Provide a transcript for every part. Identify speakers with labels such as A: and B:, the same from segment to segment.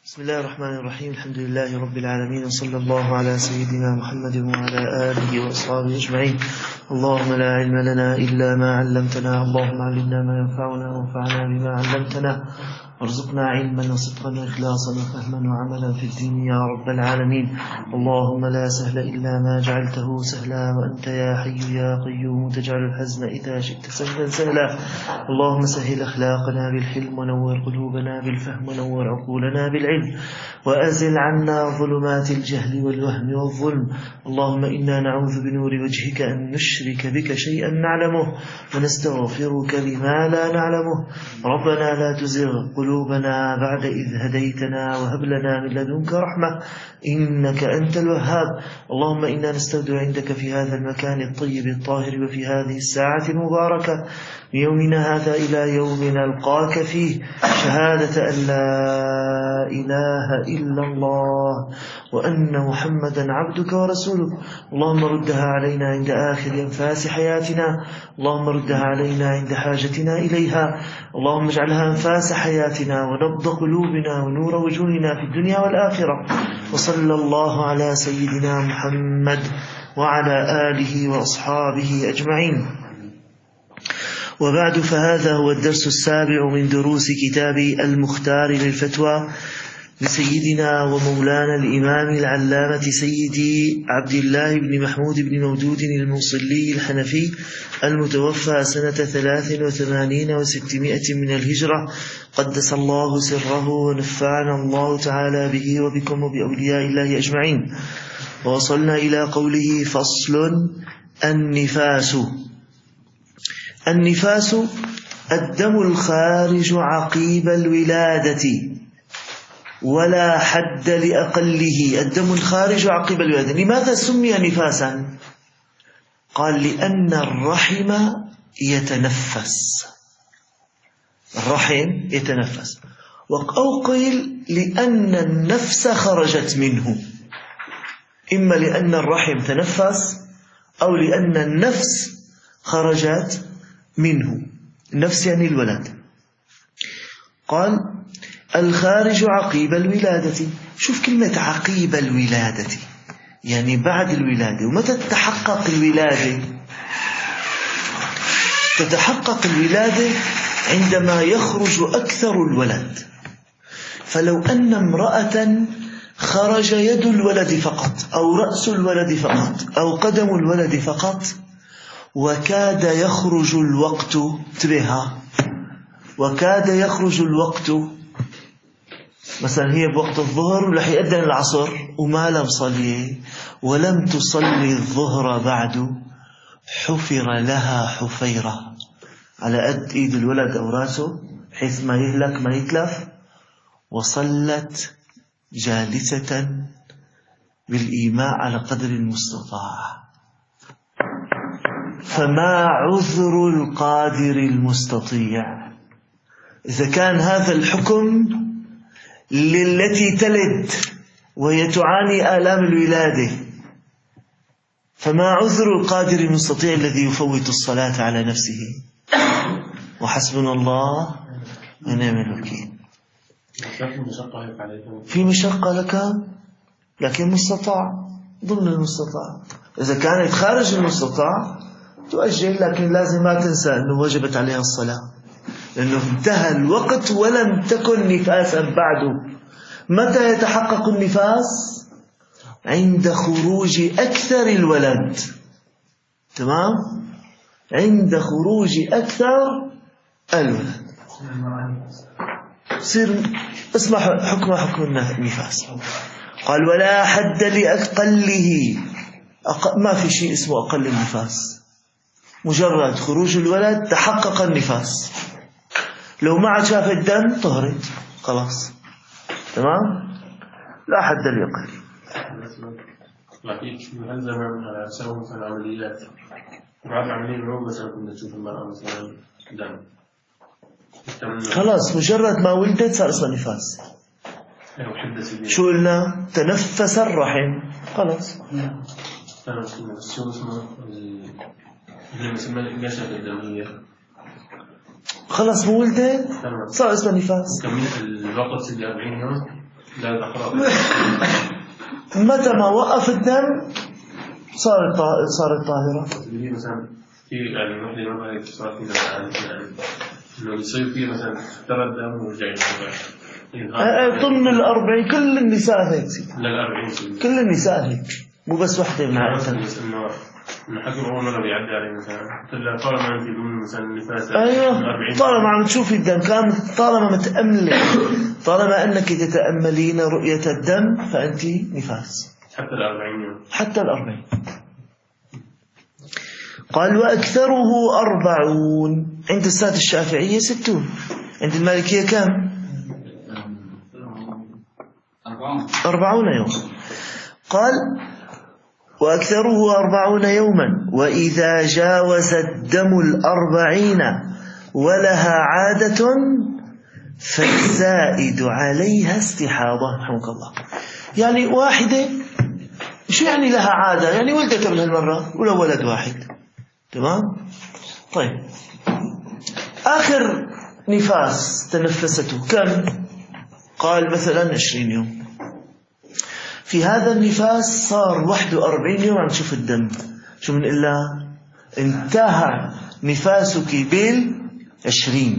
A: بسم الله الرحمن الرحيم. الحمد لله رب العالمين، وصلى الله على سيدنا محمد وعلى آله وأصحابه أجمعين. اللهم لا علم لنا إلا ما علمتنا، اللهم علمنا ما ينفعنا وانفعنا بما علمتنا، وارزقنا علما وصدقا وإخلاصا وفهما وعملا في الدين يا رب العالمين. اللهم لا سهل إلا ما جعلته سهلا، وأنت يا حي يا قيوم تجعل الحزن إذا شئت سهلا سهلا. اللهم سهل أخلاقنا بالحلم، ونور قلوبنا بالفهم، ونور عقولنا بالعلم، وأزل عنا ظلمات الجهل والوهم والظلم. اللهم إنا نعوذ بنور وجهك أن نشرك بك شيئا نعلمه، ونستغفرك لما لا نعلمه. ربنا لا تزغ قلوبنا بعد إذ هديتنا، وهب لنا من لدنك رحمة إنك أنت الوهاب. اللهم إنا نستودع عندك في هذا المكان الطيب الطاهر، وفي هذه الساعة المباركة من يومنا هذا إلى يوم نلقاك فيه، شهادة أن لا إله إلا الله وأن محمدا عبدك ورسولك. اللهم ردها علينا عند آخر أنفاس حياتنا، اللهم ردها علينا عند حاجتنا إليها. اللهم اجعلها أنفاس حياتنا ونبض قلوبنا ونور وجوهنا في الدنيا والآخرة. وصلى الله على سيدنا محمد وعلى آله وأصحابه أجمعين. وبعد، فهذا هو الدرس السابع من دروس كتاب المختار للفتوى لسيدنا ومولانا الإمام العلامة سيدي عبد الله بن محمود بن مودود الموصلي الحنفي، المتوفى سنة 83 و600 من الهجرة، قدس الله سره ونفعنا الله تعالى به وبكم وبأولياء الله أجمعين. ووصلنا إلى قوله: فصل: النفاس. النفاس الدم الخارج عقيب الولادة ولا حد لأقله. الدم الخارج عقيب الولادة. لماذا سمي نفاسا؟ قال: لأن الرحم يتنفس. الرحم يتنفس. أو قيل لأن النفس خرجت منه، إما لأن الرحم تنفس أو لأن النفس خرجت منه. النفس يعني الولد. قال: الخارج عقيب الولادة. شوف كلمة عقيب الولادة، يعني بعد الولادة. ومتى تتحقق الولادة؟ تتحقق الولادة عندما يخرج أكثر الولد. فلو أن امرأة خرج يد الولد فقط، أو رأس الولد فقط، أو قدم الولد فقط، وكاد يخرج الوقت، انتبهها، وكاد يخرج الوقت، مثلا هي بوقت الظهر ورح يأذن العصر وما لم صلي ولم تصلي الظهر بعد، حفر لها حفيرة على قد ايد الولد او راسه بحيث ما يهلك ما يتلف، وصلت جالسة بالإيماء على قدر المستطاع. فما عذر القادر المستطيع؟ إذا كان هذا الحكم للتي تلد وهي تعاني آلام الولادة، فما عذر القادر المستطيع الذي يفوت الصلاة على نفسه؟ وحسبنا الله ونعم الوكيل. في مشقة لك، لكن مستطاع، ضمن المستطاع. إذا كانت خارج المستطاع تؤجل، لكن لازم ما تنسى أنه وجبت عليها الصلاة، لأنه انتهى الوقت ولم تكن نفاسا بعد. متى يتحقق النفاس؟ عند خروج أكثر الولد. تمام؟ عند خروج أكثر الولد سير اسمع حكم النفاس. قال: ولا حد لأقله. ما في شيء اسمه أقل النفاس، مجرد خروج الولد تحقق النفاس. لو ما عاد شاف الدم طهرت خلاص. تمام؟ لا حد لأقله.
B: لكن هل زمان سووا مثلا عمليات بعد عملية العمر مثلا كنا نشوف المرأة مثلا دم،
A: خلاص مجرد ما ولدت صار اسمه نفاس. شو قلنا؟ تنفس الرحم خلاص.
B: شو اسمه اللي بسمى النشفة الدمية؟
A: خلاص مولدة صار اسمه نفاس.
B: كمية الوقت 40 يوم لا تقرأ.
A: متى ما وقف الدم صارت طاهرة.
B: مثلا في يعني واحد يروح اتصال في يعني إنه يصير فيه مثلا ثلاث دم ورجع
A: ضمن 40 كل النساء هيك.
B: لا 40
A: كل النساء هيك، مو بس وحدة من عائلتها.
B: إنه حكم أول مرة بيعدي عليه مثلا طالما أنت ضمن مثلا النفاس.
A: أيوة طالما عم تشوفي الدم كان طالما متأملة، طالما أنك تتأملين رؤية الدم فأنت نفاس
B: حتى 40 يوم.
A: حتى 40. قال وأكثره 40. عند السادة الشافعية 60. عند المالكية كم؟ 40 يوم. قال وأكثره 40 يوما، وإذا جاوز الدم 40 ولها عادة فالزائد عليها استحاضة. رحمك الله. يعني واحدة شو يعني لها عادة؟ يعني ولدت من هالمرة ولا ولد واحد. تمام. طيب آخر نفاس تنفسته كم؟ قال مثلا 20 يوم. في هذا النفاس صار 41 يوم عم تشوف الدم. شو من إلا انتهى نفاسك بال20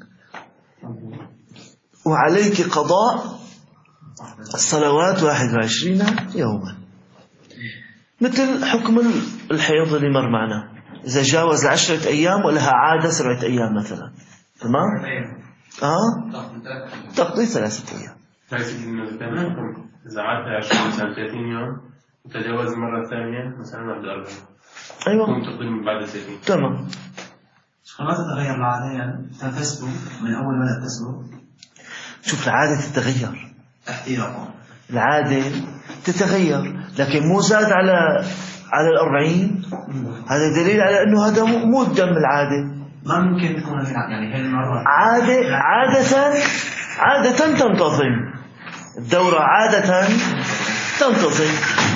A: وعليك قضاء الصلوات 21 يوما، مثل حكم الحيض اللي مر معنا. إذا جاوز 10 أيام ولها عادة 7 أيام مثلا. تمام. تقضي 3 أيام.
B: إذا عدت 20 مثلا 30 يوم وتجاوز مرة ثانية مثلا 41.
A: أيوة.
B: تقضي من بعد 30.
A: تمام.
C: ما تتغير العادة يعني تنفسه من أول ما تنفسه.
A: شوف العادة تتغير.
C: احتياطا.
A: العادة تتغير لكن مو زاد على 40. هذا دليل على أنه هذا مو الدم العادة.
C: ما ممكن يكون يعني هاي المرة
A: عادة تنتظم الدورة، عادة تنتظم.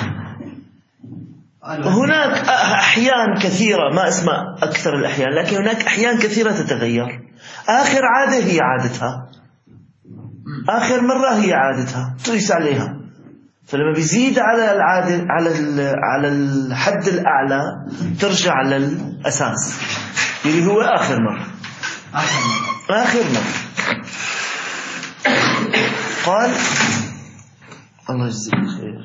A: هناك أحيان كثيرة، ما اسمها أكثر الأحيان، لكن هناك أحيان كثيرة تتغير. آخر عادة هي عادتها، آخر مرة هي عادتها تقيس عليها. فلما بيزيد على العادة على الحد الأعلى ترجع للأساس اللي هو آخر مرة. قال الله يجزيك خير.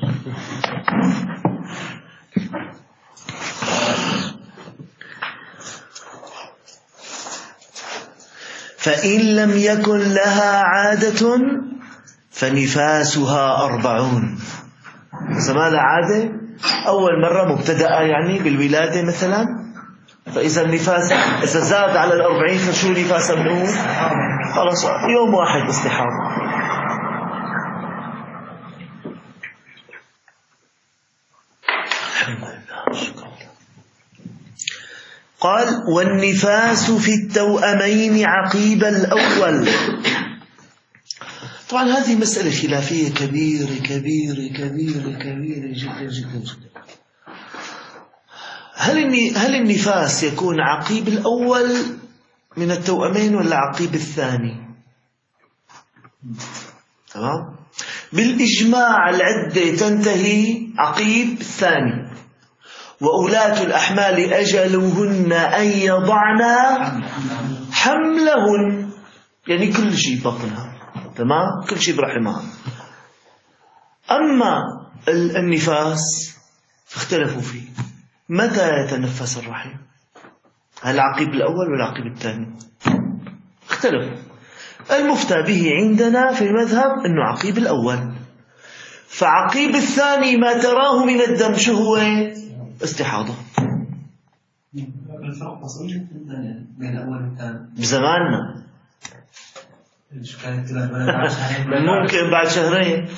A: فإن لم يكن لها عادة فنفاسها 40. إذا ما لها عادة أول مرة مبتدأ يعني بالولادة مثلا، فإذا النفاس إذا زاد على 40 فشو نفاس بنقول؟ خلاص يوم واحد استحاضة. قال والنفاس في التوأمين عقيب الأول. طبعا هذه مسألة خلافية كبيرة جدا جدا جدا. هل النفاس يكون عقيب الأول من التوأمين ولا عقيب الثاني؟ تمام. بالإجماع العدة تنتهي عقيب الثاني، وأولاة الأحمال أجلهن أن يضعن حملهن، يعني كل شيء بطنها. تمام. كل شيء برحمها. أما النفاس فاختلفوا فيه متى يتنفس الرحم، هل عقيب الأول ولا عقيب الثاني؟ اختلفوا. المفتى به عندنا في المذهب أنه عقيب الأول. فعقيب الثاني ما تراه من الدم شو هو؟ استحاضة.
C: الفرق بسيط بين الأول والثاني
A: بزماننا ممكن بعد شهرين.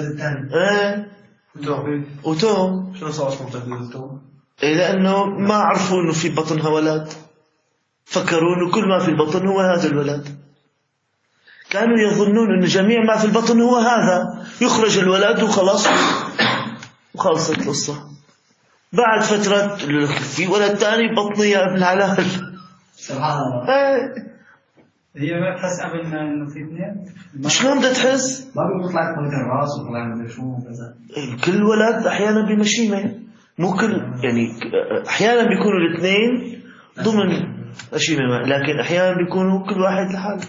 A: وتو
B: شنو صار اسمه تهديد تو؟
A: لأنه ما عرفوا أنه في بطنها ولد، فكروا أنه كل ما في البطن هو هذا الولد. كانوا يظنون أن جميع ما في البطن هو هذا، يخرج الولد وخلاص وخلصت القصة. بعد فترة في ولد تاني بطني يا ابن الحلال.
C: سبحان الله.
D: هي ما تحس قبل إنه في اثنين؟
A: شلون بدها تحس؟
C: ما بيطلع لك من الراس وطلع من شو وكذا.
A: كل ولد أحيانا بمشيمة، مو كل يعني أحيانا بيكونوا الاثنين ضمن مشيمة، لكن أحيانا بيكونوا كل واحد لحاله.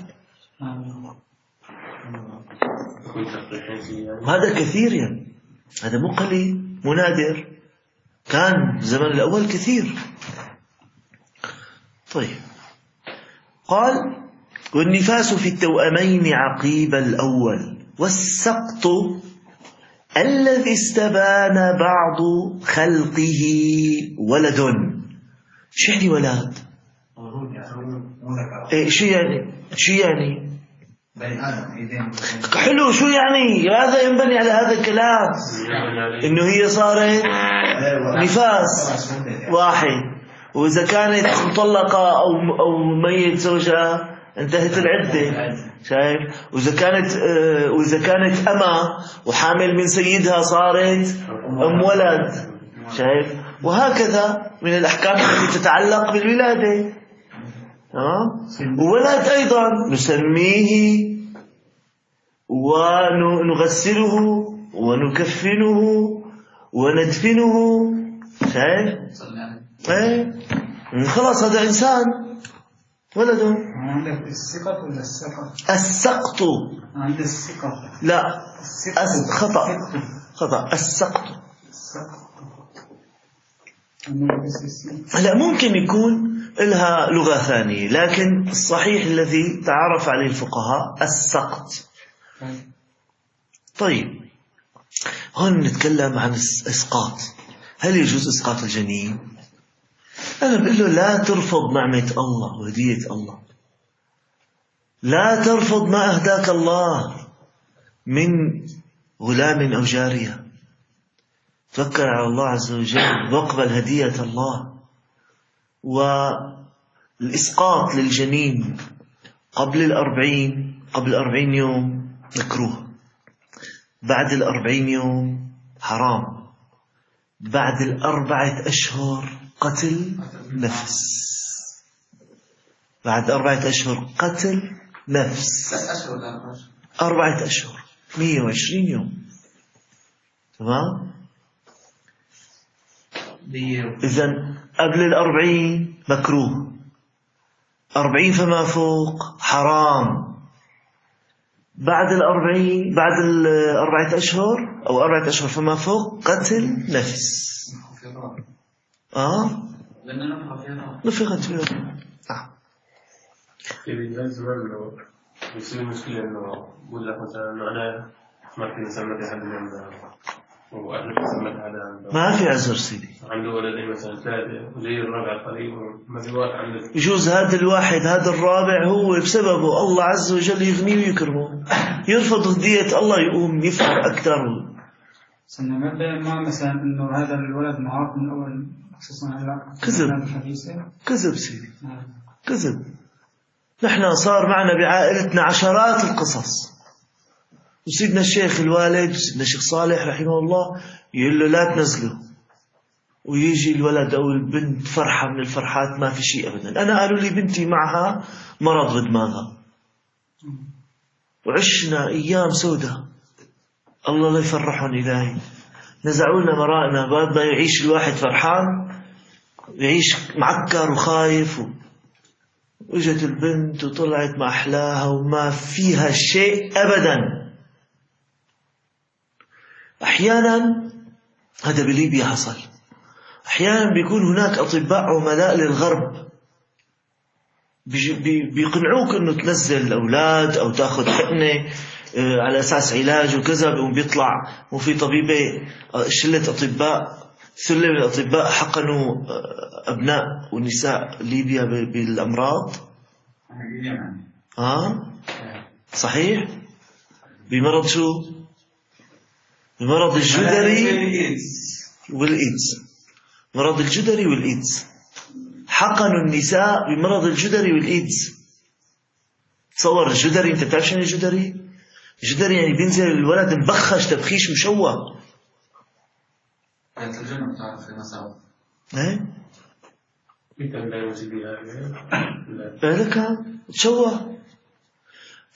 A: هذا كثير يعني، هذا مو قليل، مو نادر، كان الزمن الأول كثير. طيب، قال والنفاس في التوأمين عقيب الأول، والسقط الذي استبان بعض خلقه ولد. شو يعني ولد؟ شو يعني
C: بني آدم.
A: حلو، شو يعني هذا؟ ينبني على هذا الكلام إنه هي صارت نفاس واحد، وإذا كانت مطلقة أو ميت زوجها انتهت العدة، شايف؟ وإذا كانت أما وحامل من سيدها صارت أم ولد، شايف؟ وهكذا من الأحكام التي تتعلق بالولادة. وولد أيضا نسميه ونغسله ونكفنه وندفنه، شايف؟ خلاص هذا إنسان ولد.
D: عندك السقط ولا السقط؟
A: السقط.
D: عند السقط
A: لا، خطأ السقط. لا، ممكن يكون لها لغة ثانية، لكن الصحيح الذي تعرف عليه الفقهاء السقط. طيب، هون نتكلم عن إسقاط. هل يجوز إسقاط الجنين؟ أنا بقول له لا ترفض نعمة الله وهدية الله، لا ترفض ما أهداك الله من غلام أو جارية، توكل على الله عز وجل واقبل هدية الله. والإسقاط للجنين قبل 40 يوم مكروه، بعد 40 يوم حرام، بعد 4 أشهر قتل نفس، بعد 4 أشهر قتل نفس. 4 أشهر 120 يوم، تمام؟ إذن قبل 40 مكروه، 40 فما فوق حرام، بعد 4 أشهر أو 4 أشهر فما فوق قتل نفس. نفخت فيها.
B: في الزمان لو يصير مشكلة إنه بقول لك مثلا إنه أنا ما في سمت أحد من وأهل سمت هذا
A: ما في عذر سيدي،
B: عنده ولدين مثلا 3 وزي الرابع قريب ما في وقت عنده.
A: يجوز هذا الواحد هذا الرابع هو بسببه الله عز وجل يغنيه ويكرمه، يرفض هدية الله يقوم يفعل أكثر.
D: ما مثلا إنه هذا الولد معاق من أول، خصوصا هلا
A: كذب سيدي، كذب. نحن صار معنا بعائلتنا عشرات القصص، وسيدنا الشيخ الوالد وسيدنا الشيخ صالح رحمه الله يقول له لا تنزله، ويجي الولد أو البنت فرحة من الفرحات ما في شيء أبدا. أنا قالوا لي بنتي معها مرض بدماغها، وعشنا أيام سودة، الله لا يفرحهم إلهي. نزعوا لنا مرائنا، بعد ما يعيش الواحد فرحان يعيش معكر وخايف. وجت البنت وطلعت مع أحلاها وما فيها شيء أبدا. أحيانا هذا بليبيا حصل، أحيانا بيكون هناك أطباء عملاء للغرب بيقنعوك أنه تنزل الأولاد أو تأخذ حقنة على أساس علاج وكذا، وبيطلع وفي طبيبة شلة أطباء، سلة من الأطباء حقنوا أبناء ونساء ليبيا بالأمراض. صحيح، بمرض شو؟ بمرض الجدري والإيدز. مرض الجدري والإيدز، حقنوا النساء بمرض الجدري والإيدز. تصور الجدري، انت بتعرف شنو الجدري؟ الجدري يعني بينزل الولد مبخش تبخيش مشوه.
C: الجنة بتعرف في مساوي.
A: لك تشوه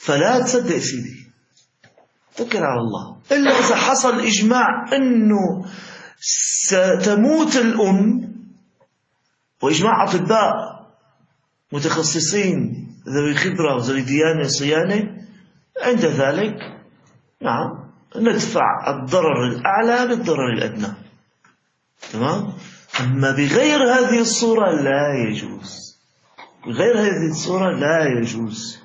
A: فلا تصدق سيدي، توكل على الله. إلا إذا حصل إجماع أنه ستموت الأم، وإجماع أطباء متخصصين ذوي خبرة وذوي ديانة صيانة، عند ذلك نعم ندفع الضرر الأعلى بالضرر الأدنى. تمام؟ أما بغير هذه الصورة لا يجوز، بغير هذه الصورة لا يجوز.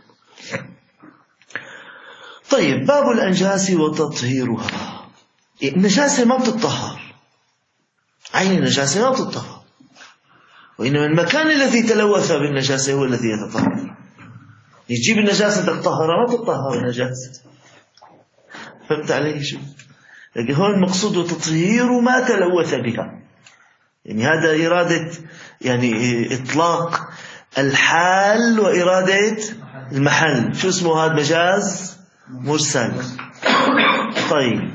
A: طيب، باب الأنجاس وتطهيرها. النجاسة ما بتطهر، عين النجاسة ما بتطهر، وإنما المكان الذي تلوث بالنجاسة هو الذي يتطهر. يجيب النجاسة تطهرها، ما تطهر النجاسة. فهمت علي شو؟ لكن هون المقصود وتطهير ما تلوث بها، يعني هذا إرادة، يعني إطلاق الحال وإرادة المحل. شو اسمه هذا؟ مجاز مرسل. طيب،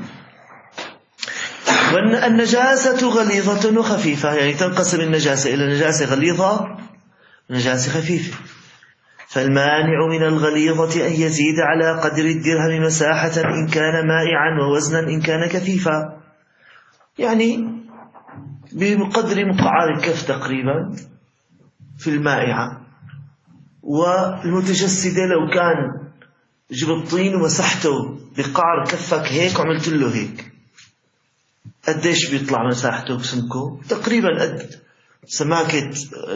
A: والنجاسة غليظة وخفيفة، يعني تنقسم النجاسة إلى نجاسة غليظة ونجاسة خفيفة. فالمانع من الغليظة أن يزيد على قدر الدرهم مساحة إن كان مائعا ووزنا إن كان كثيفا، يعني بقدر مقعار الكف تقريبا في المائعة. والمتجسدة لو كان جبت طين ومسحته بقعر كفك هيك وعملت له هيك، قديش بيطلع مساحته بسمكه؟ تقريبا قد سماكة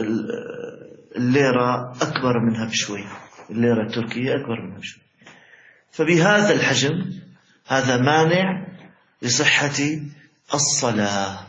A: الليرة، أكبر منها بشوي، الليرة التركية أكبر منها بشوي. فبهذا الحجم هذا مانع لصحة الصلاة.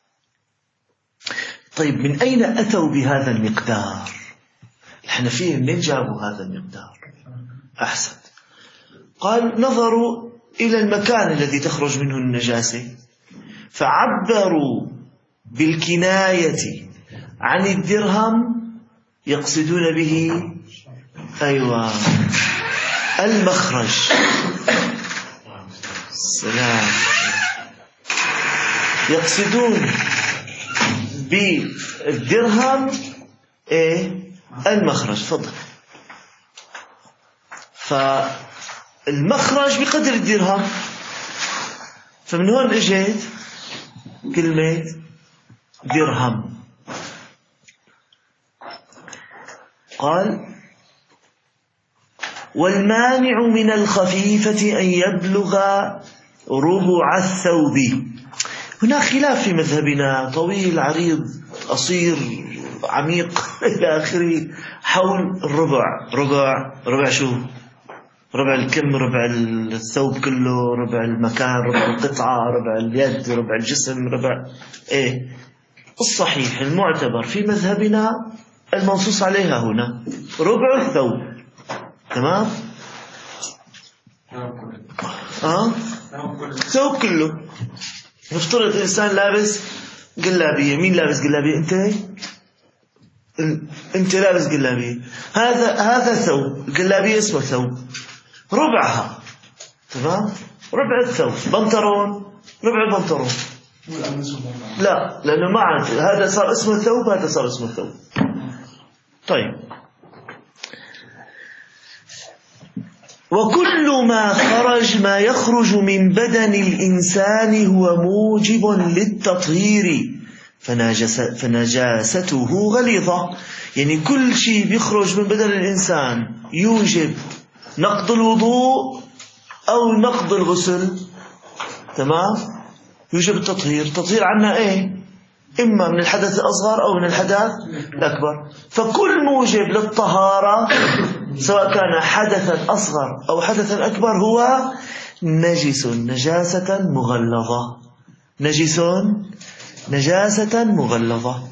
A: طيب، من أين أتوا بهذا المقدار؟ الحنفية منين جابوا هذا المقدار؟ أحسن، قال نظروا إلى المكان الذي تخرج منه النجاسة، فعبروا بالكناية عن الدرهم، يقصدون به أيوة المخرج. السلام. يقصدون بالدرهم المخرج. فضل. فالمخرج بقدر الدرهم، فمن هون اجت كلمة درهم. قال والمانع من الخفيفة أن يبلغ ربع الثوب. هناك خلاف في مذهبنا طويل عريض قصير عميق إلى آخره حول الربع. ربع شو؟ ربع الكم، ربع الثوب كله، ربع المكان، ربع القطعة، ربع اليد، ربع الجسم، ربع الصحيح المعتبر في مذهبنا المنصوص عليها هنا ربع الثوب. تمام؟ الثوب كله. نفترض إنسان لابس جلابية. مين لابس جلابية؟ أنت لابس جلابية. هذا ثوب، الجلابية اسمه ثوب، ربعها. تمام؟ ربع الثوب. بنطلون، ربع البنطلون. لا، لأنه ما هذا صار اسمه ثوب، هذا صار اسمه ثوب. طيب، وكل ما خرج ما يخرج من بدن الإنسان هو موجب للتطهير فنجاسته غليظة. يعني كل شيء بيخرج من بدن الإنسان يوجب نقض الوضوء أو نقض الغسل. تمام؟ يوجب التطهير. التطهير عنا إما من الحدث الأصغر أو من الحدث الأكبر. فكل موجب للطهارة سواء كان حدثا أصغر أو حدثا أكبر هو نجس نجاسة مغلظة. نجس نجاسة مغلظة.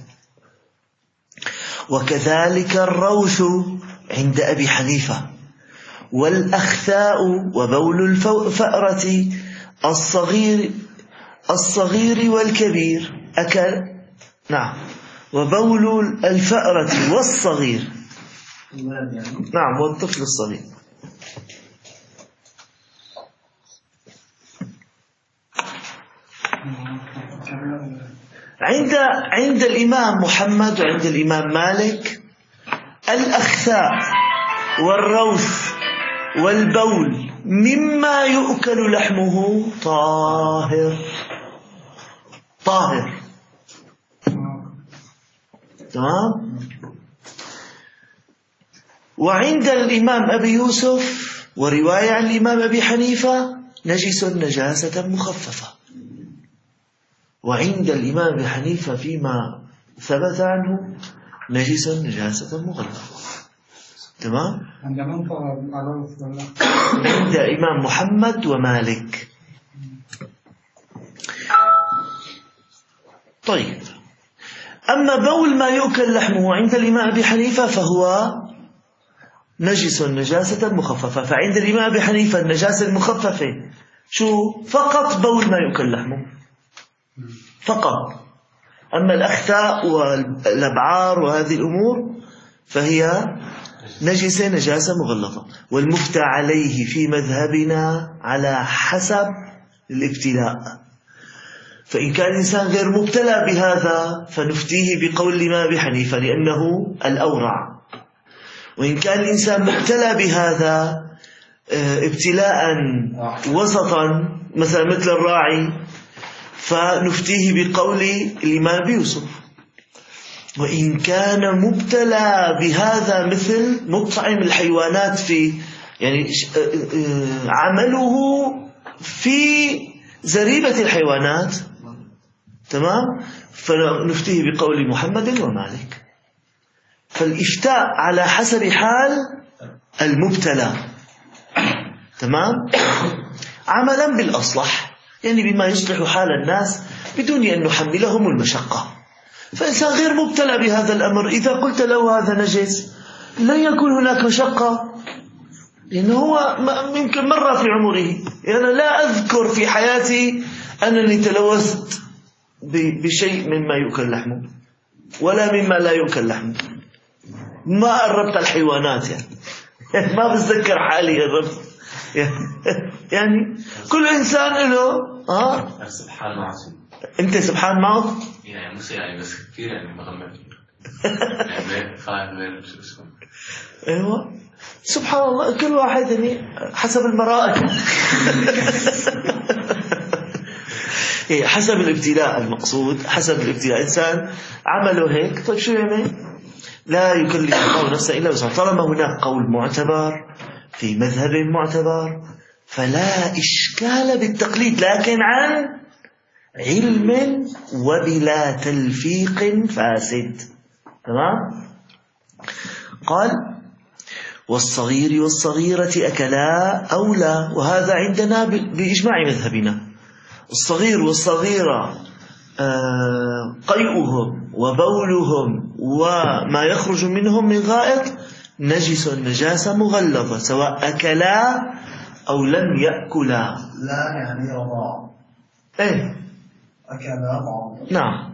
A: وكذلك الروث عند أبي حنيفة، والأخثاء وبول الفأرة الصغير والكبير أكل. نعم، وبول الفأرة والصغير. نعم، والطفل الصغير. عند الإمام محمد وعند الإمام مالك الأخثاء والروث والبول مما يؤكل لحمه طاهر. تمام. وعند الإمام أبي يوسف ورواية عن الإمام أبي حنيفة نجس نجاسة مخففة. وعند الإمام أبي حنيفة فيما ثبت عنه نجس نجاسة مغلظة. تمام. عند إمام محمد ومالك. طيب، أما بول ما يؤكل لحمه عند الإمام أبي حنيفة فهو نجس نجاسة مخففة. فعند الإمام أبي حنيفة النجاسة المخففة شو؟ فقط بول ما يؤكل لحمه فقط. أما الأخثاء والأبعار وهذه الأمور فهي نجسة نجاسة مغلظة. والمفتى عليه في مذهبنا على حسب الابتلاء. فإن كان الإنسان غير مبتلى بهذا فنفتيه بقول الإمام أبي حنيفة لأنه الأورع. وإن كان الإنسان مبتلى بهذا ابتلاء وسطا مثلا مثل الراعي فنفتيه بقول الإمام أبي يوسف. وإن كان مبتلى بهذا مثل مطعم الحيوانات في يعني عمله في زريبة الحيوانات، تمام، فنفتيه بقول محمد ومالك. فالإفتاء على حسب حال المبتلى، تمام، عملا بالأصلح، يعني بما يصلح حال الناس بدون أن نحملهم المشقة. فإنسان غير مبتلى بهذا الأمر إذا قلت له هذا نجس لن يكون هناك مشقة، لأنه هو يمكن مرة في عمره. أنا لا أذكر في حياتي أنني تلوثت بشيء مما يؤكل لحمه ولا مما لا يؤكل لحمه. ما قربت الحيوانات يعني ما بتذكر حالي قربت يعني كل إنسان له
B: سبحان معصوم.
A: أنت سبحان معه
B: يعني مش يعني بس كثير يعني مغمر يعني فاهم شو اسمه.
A: أيوة سبحان الله، كل واحد يعني حسب المرائد حسب الابتلاء. المقصود حسب الابتلاء. إنسان عمله هيك، طيب شو يعني؟ لا يكلف الله نفسا إلا وسعها. طالما هناك قول معتبر في مذهب معتبر فلا إشكال بالتقليد، لكن عن علم وبلا تلفيق فاسد. تمام. قال والصغير والصغيرة أكلا أولى، وهذا عندنا بإجماع مذهبنا. الصغير والصغيرة قيئهم وبولهم وما يخرج منهم من غائط نجس نجاسة مغلظة سواء أكلا أو لم يأكلا.
C: لا يعني رضاع.
A: إيه
C: أكلا.
A: نعم.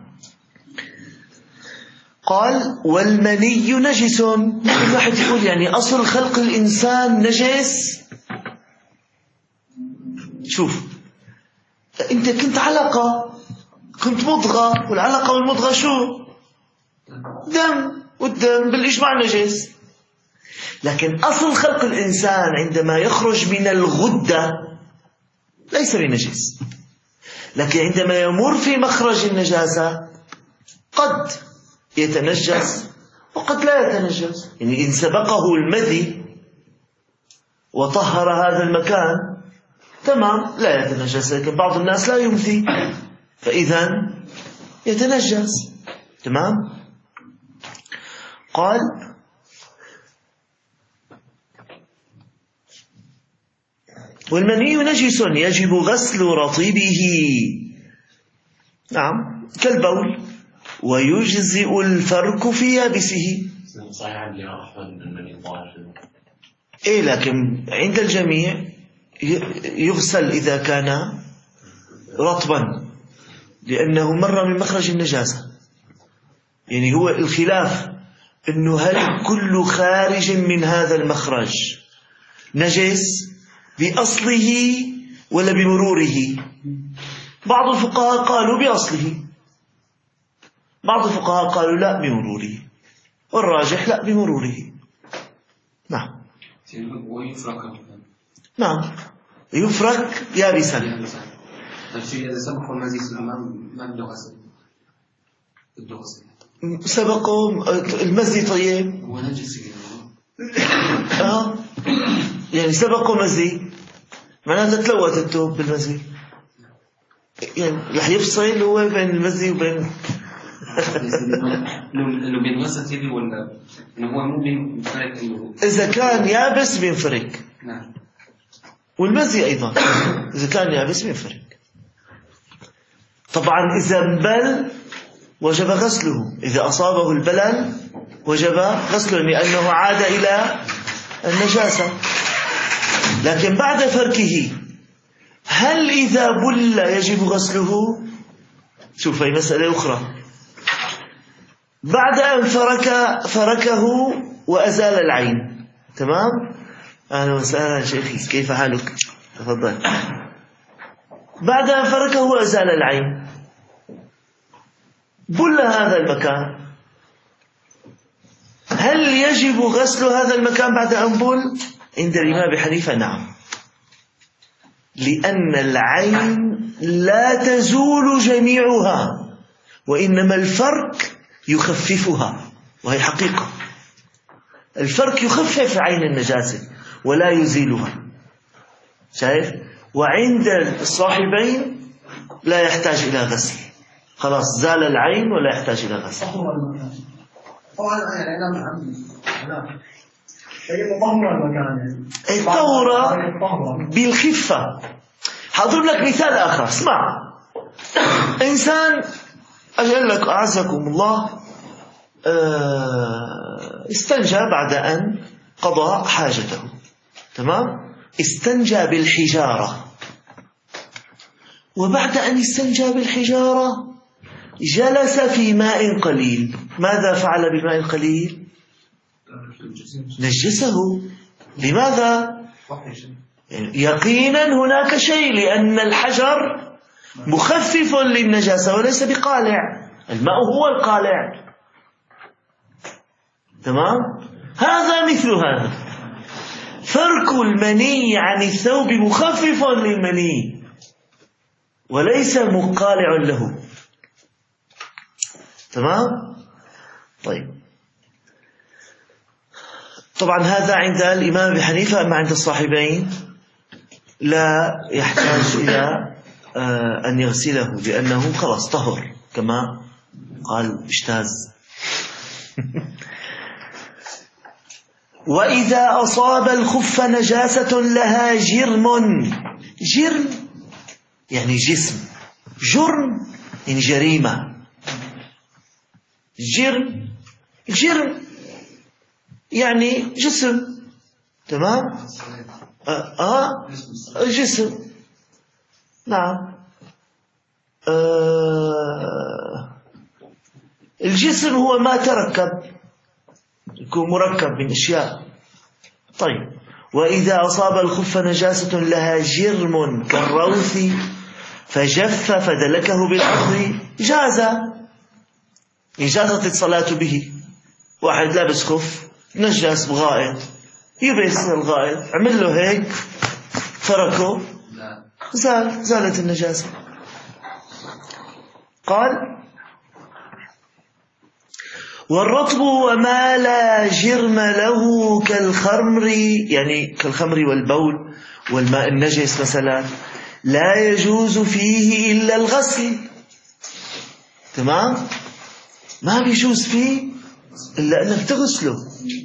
A: قال والمني نجس. الواحد يقول يعني أصل خلق الإنسان نجس. شوف، أنت كنت علقة، كنت مضغة، والعلقة والمضغة شو؟ دم، والدم بالإجماع نجس. لكن أصل خلق الإنسان عندما يخرج من الغدة ليس بنجس، لكن عندما يمر في مخرج النجاسة قد يتنجس وقد لا يتنجس. يعني إن سبقه المذي وطهر هذا المكان تمام لا يتنجس، لكن بعض الناس لا يمذي فإذا يتنجس. تمام. قال والمني نجس يجب غسل رطيبه، نعم، كالبول، ويجزئ الفرك في يابسه.
B: صحيح عندي أحمد المني طاهر.
A: إيه، لكن عند الجميع يغسل إذا كان رطبا لأنه مر من مخرج النجاسة. يعني هو الخلاف أنه هل كل خارج من هذا المخرج نجس بأصله ولا بمروره؟ بعض الفقهاء قالوا بأصله، بعض الفقهاء قالوا لا بمروره، والراجح لا بمروره. نعم.
B: ويفرق
A: نعم يفرك يابسا.
E: الشيء إذا سبق المزي ما بده غسل، بده غسل.
A: سبقوا المزي طيب.
E: هو نجس
A: يعني سبقوا مزي معناته تلوث الثوب بالمزي، يعني رح يفصل هو بين المزي وبين
E: إنه بينغسل سيدي ولا إنه هو مو بينفرك؟ إنه
A: إذا كان يابس بينفرك.
E: نعم.
A: والمزي أيضا إذا كان يابس بينفرك. طبعا إذا انبل وجب غسله، إذا أصابه البلل وجب غسله لأنه عاد إلى النجاسة. لكن بعد فركه هل إذا بل يجب غسله؟ شوف هي مسألة أخرى. بعد أن فركه وأزال العين، تمام؟ أهلا وسهلا شيخي، كيف حالك؟ تفضل. بعد أن فركه وأزال العين بل هذا المكان، هل يجب غسل هذا المكان بعد أن بل؟ عند الإمام أبي حنيفة نعم، لأن العين لا تزول جميعها، وإنما الفرك يخففها، وهي حقيقة. الفرك يخفف عين النجاسة ولا يزيلها، شايف؟ وعند الصاحبين لا يحتاج إلى غسل، خلاص زال العين ولا يحتاج إلى غسل. الطهرة بالخفة. حضر لك مثال آخر، اسمع. إنسان أجل لك أعزكم الله استنجى بعد أن قضى حاجته، تمام؟ استنجى بالحجارة، وبعد أن استنجى بالحجارة جلس في ماء قليل. ماذا فعل بالماء القليل؟ نجسه. لماذا؟ يقينا هناك شيء، لأن الحجر مخفف للنجاسة وليس بقالع، الماء هو القالع، تمام؟ هذا مثل هذا، فرك المني عن الثوب مخفف للمني وليس مقالع له، تمام؟ طيب، طبعا هذا عند الإمام أبي حنيفة، أما عند الصاحبين لا يحتاج إلى أن يغسله، لأنه خلاص طهر كما قال اجتاز. وإذا أصاب الخف نجاسة لها جرم. جرم يعني جسم، جرم يعني جريمة. جرم يعني جسم، تمام؟ جسم، نعم. الجسم هو ما تركب، يكون مركب من أشياء. طيب، وإذا أصاب الخف نجاسة لها جرم كالروث فجف فدلكه بالأرض جاز، جازت الصلاة به. واحد لابس خف نجس بغائط، يبس الغائط، عمل له هيك فركه، زالت النجاسة. قال: والرطب وما لا جرم له كالخمر، يعني كالخمر والبول والماء النجس مثلا، لا يجوز فيه إلا الغسل، تمام؟ ما بيجوز فيه إلا أنك تغسله.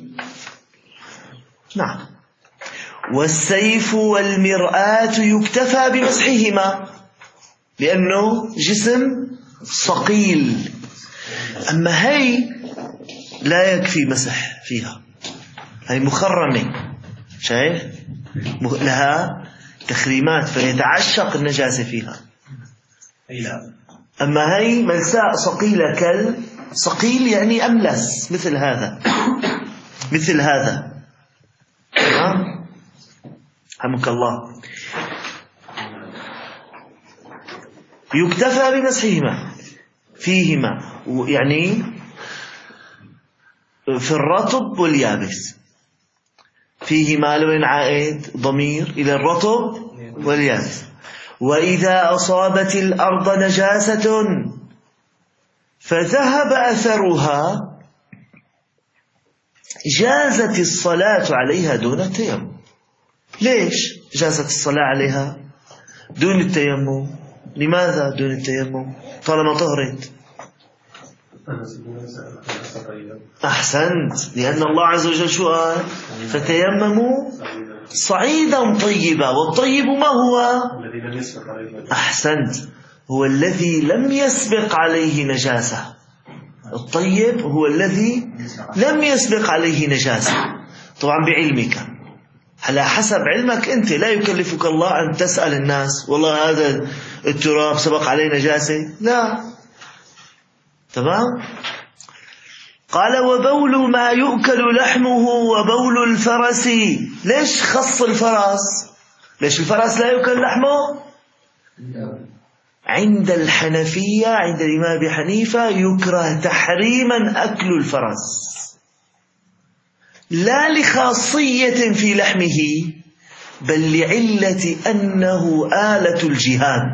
A: نعم. والسيف والمرآة يكتفى بمسحهما لأنه جسم ثقيل، أما هي لا يكفي مسح فيها، هي مخرمة، شايف؟ لها تخريمات فيتعشق النجاسة فيها. أما هي ملساء صقيلة، صقيل يعني أملس، مثل هذا. تمام؟ رحمك الله. يكتفى بمسحهما فيهما، يعني في الرطب واليابس. فيه مال عائد ضمير إلى الرطب واليابس. وإذا أصابت الأرض نجاسة فذهب أثرها جازت الصلاة عليها دون التيمم. ليش جازت الصلاة عليها دون التيمم؟ لماذا دون التيمم طالما طهرت؟ أحسنت، لأن الله عز وجل شو قال؟ فتيمموا صعيدا طيبا، والطيب ما هو؟ أحسنت، هو الذي لم يسبق عليه نجاسة. الطيب هو الذي لم يسبق عليه نجاسة. طبعا بعلمك، على حسب علمك أنت، لا يكلفك الله أن تسأل الناس والله هذا التراب سبق عليه نجاسة، لا. تمام. قال وبول ما يؤكل لحمه وبول الفرس. ليش خص الفرس؟ ليش الفرس لا يؤكل لحمه؟ عند الحنفية، عند الإمام أبي حنيفة يكره تحريما أكل الفرس، لا لخاصية في لحمه بل لعلة أنه آلة الجهاد،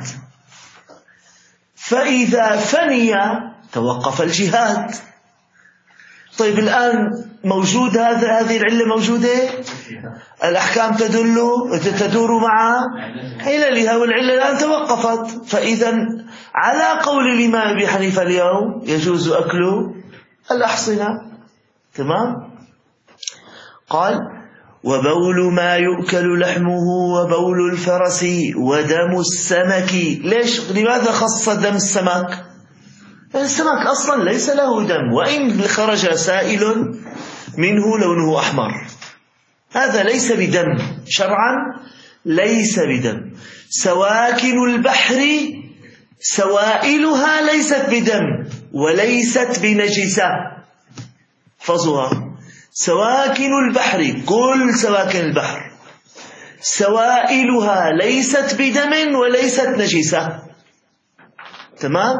A: فإذا فني توقف الجهاد. طيب الآن موجود هذه العلة موجودة، الأحكام تدور مع عللها، والعلة الآن توقفت. فإذا على قول الإمام أبي حنيفة اليوم يجوز أكل الأحصنة. تمام. قال وبول ما يؤكل لحمه وبول الفرس ودم السمك. لماذا خص دم السمك؟ السمك أصلا ليس له دم، وإن خرج سائل منه لونه أحمر هذا ليس بدم شرعا، ليس بدم. سواكن البحر سوائلها ليست بدم وليست بنجسة، احفظوها. سواكن البحر، كل سواكن البحر سوائلها ليست بدم وليست نجسة. تمام.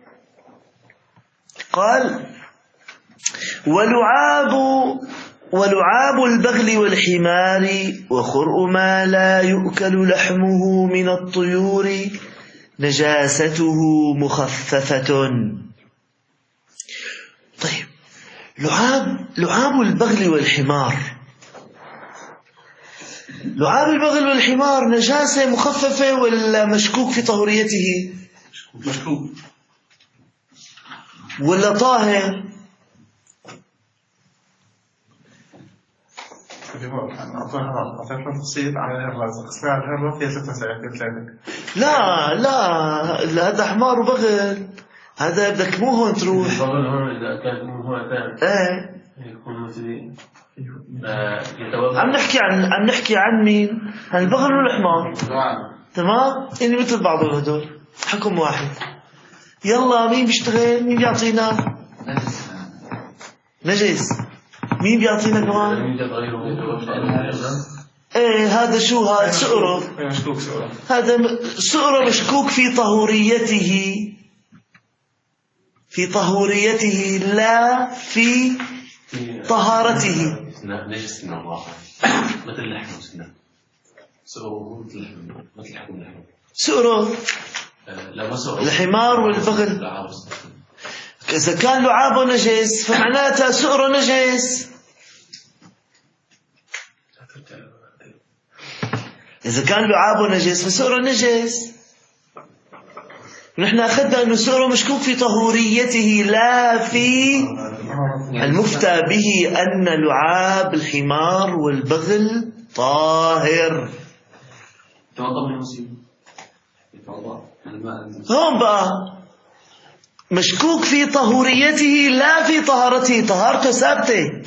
A: قال ولعاب البغل والحمار وخرء ما لا يؤكل لحمه من الطيور نجاسته مخففة. طيب لعاب البغل والحمار، لعاب البغل والحمار نجاسة مخففة ولا مشكوك في طهوريته؟
B: مشكوك.
A: ولا طاهر؟ لا هذا حمار وبغل، هذا بدك مو هون تروح.
B: البغل هون إذا كان مو هو ثاني يكون مثلي
A: عم نحكي عن مين؟ عن البغل والحمار. تمام. إني مثل بعضهم هدول حكم واحد. يلا مين بيشتغل؟ مين بيعطينا؟ نجس. مين بيعطينا كمان؟ هذا شو؟ هذا سؤره. هذا سؤره مشكوك في طهوريته، في طهوريته لا في طهارته.
B: نجس من الله مثل اللحم والسنان. سؤره مثل لحم اللحم.
A: سؤره الحمار والبغل إذا كان لعابه نجس فمعناتها سؤره نجس. إذا كان لعابه نجس فسؤره نجس. نحن أخذنا أنه سؤره مشكوك في طهوريته لا في المفتى به أن لعاب الحمار والبغل طاهر. هون بقى مشكوك في طهوريته لا في طهارته. طهارته ثابتة،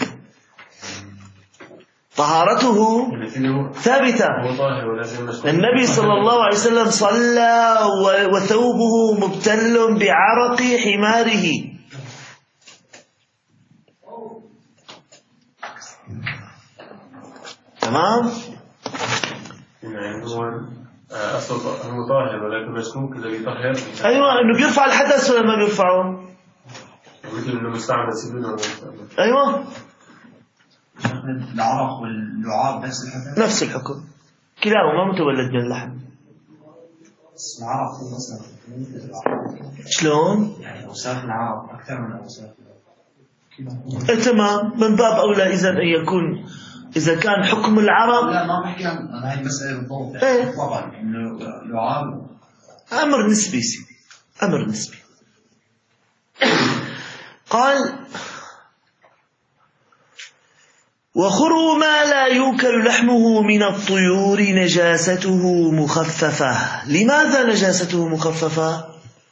A: طهارته ثابتة. النبي صلى الله عليه وسلم صلى وثوبه مبتل بعرق حماره. تمام.
B: هو طاهر ولكن مشكوك إذا بيطهر.
A: أيوة، إنه بيرفع الحدث ولا ما بيرفعه؟
B: مثل إنه مستعمل سبيل.
A: أيوة.
C: العرق واللعاب نفس الحكم؟
A: نفس الحكم، كلاهما متولد من اللحم.
C: العرق هو أصلا
A: شلون؟
C: يعني أوساخ العرق أكثر من أوساخ
A: تمام، من باب أولى إذا أن يكون إذا كان حكم العرق.
C: لا ما بحكي عن هاي المسألة بالضبط
A: إيه؟
C: طبعا إنه لعاب
A: أمر نسبي أمر نسبي. قال وخرو ما لا يوكل لحمه من الطيور نجاسته مخففة. لماذا نجاسته مخففة؟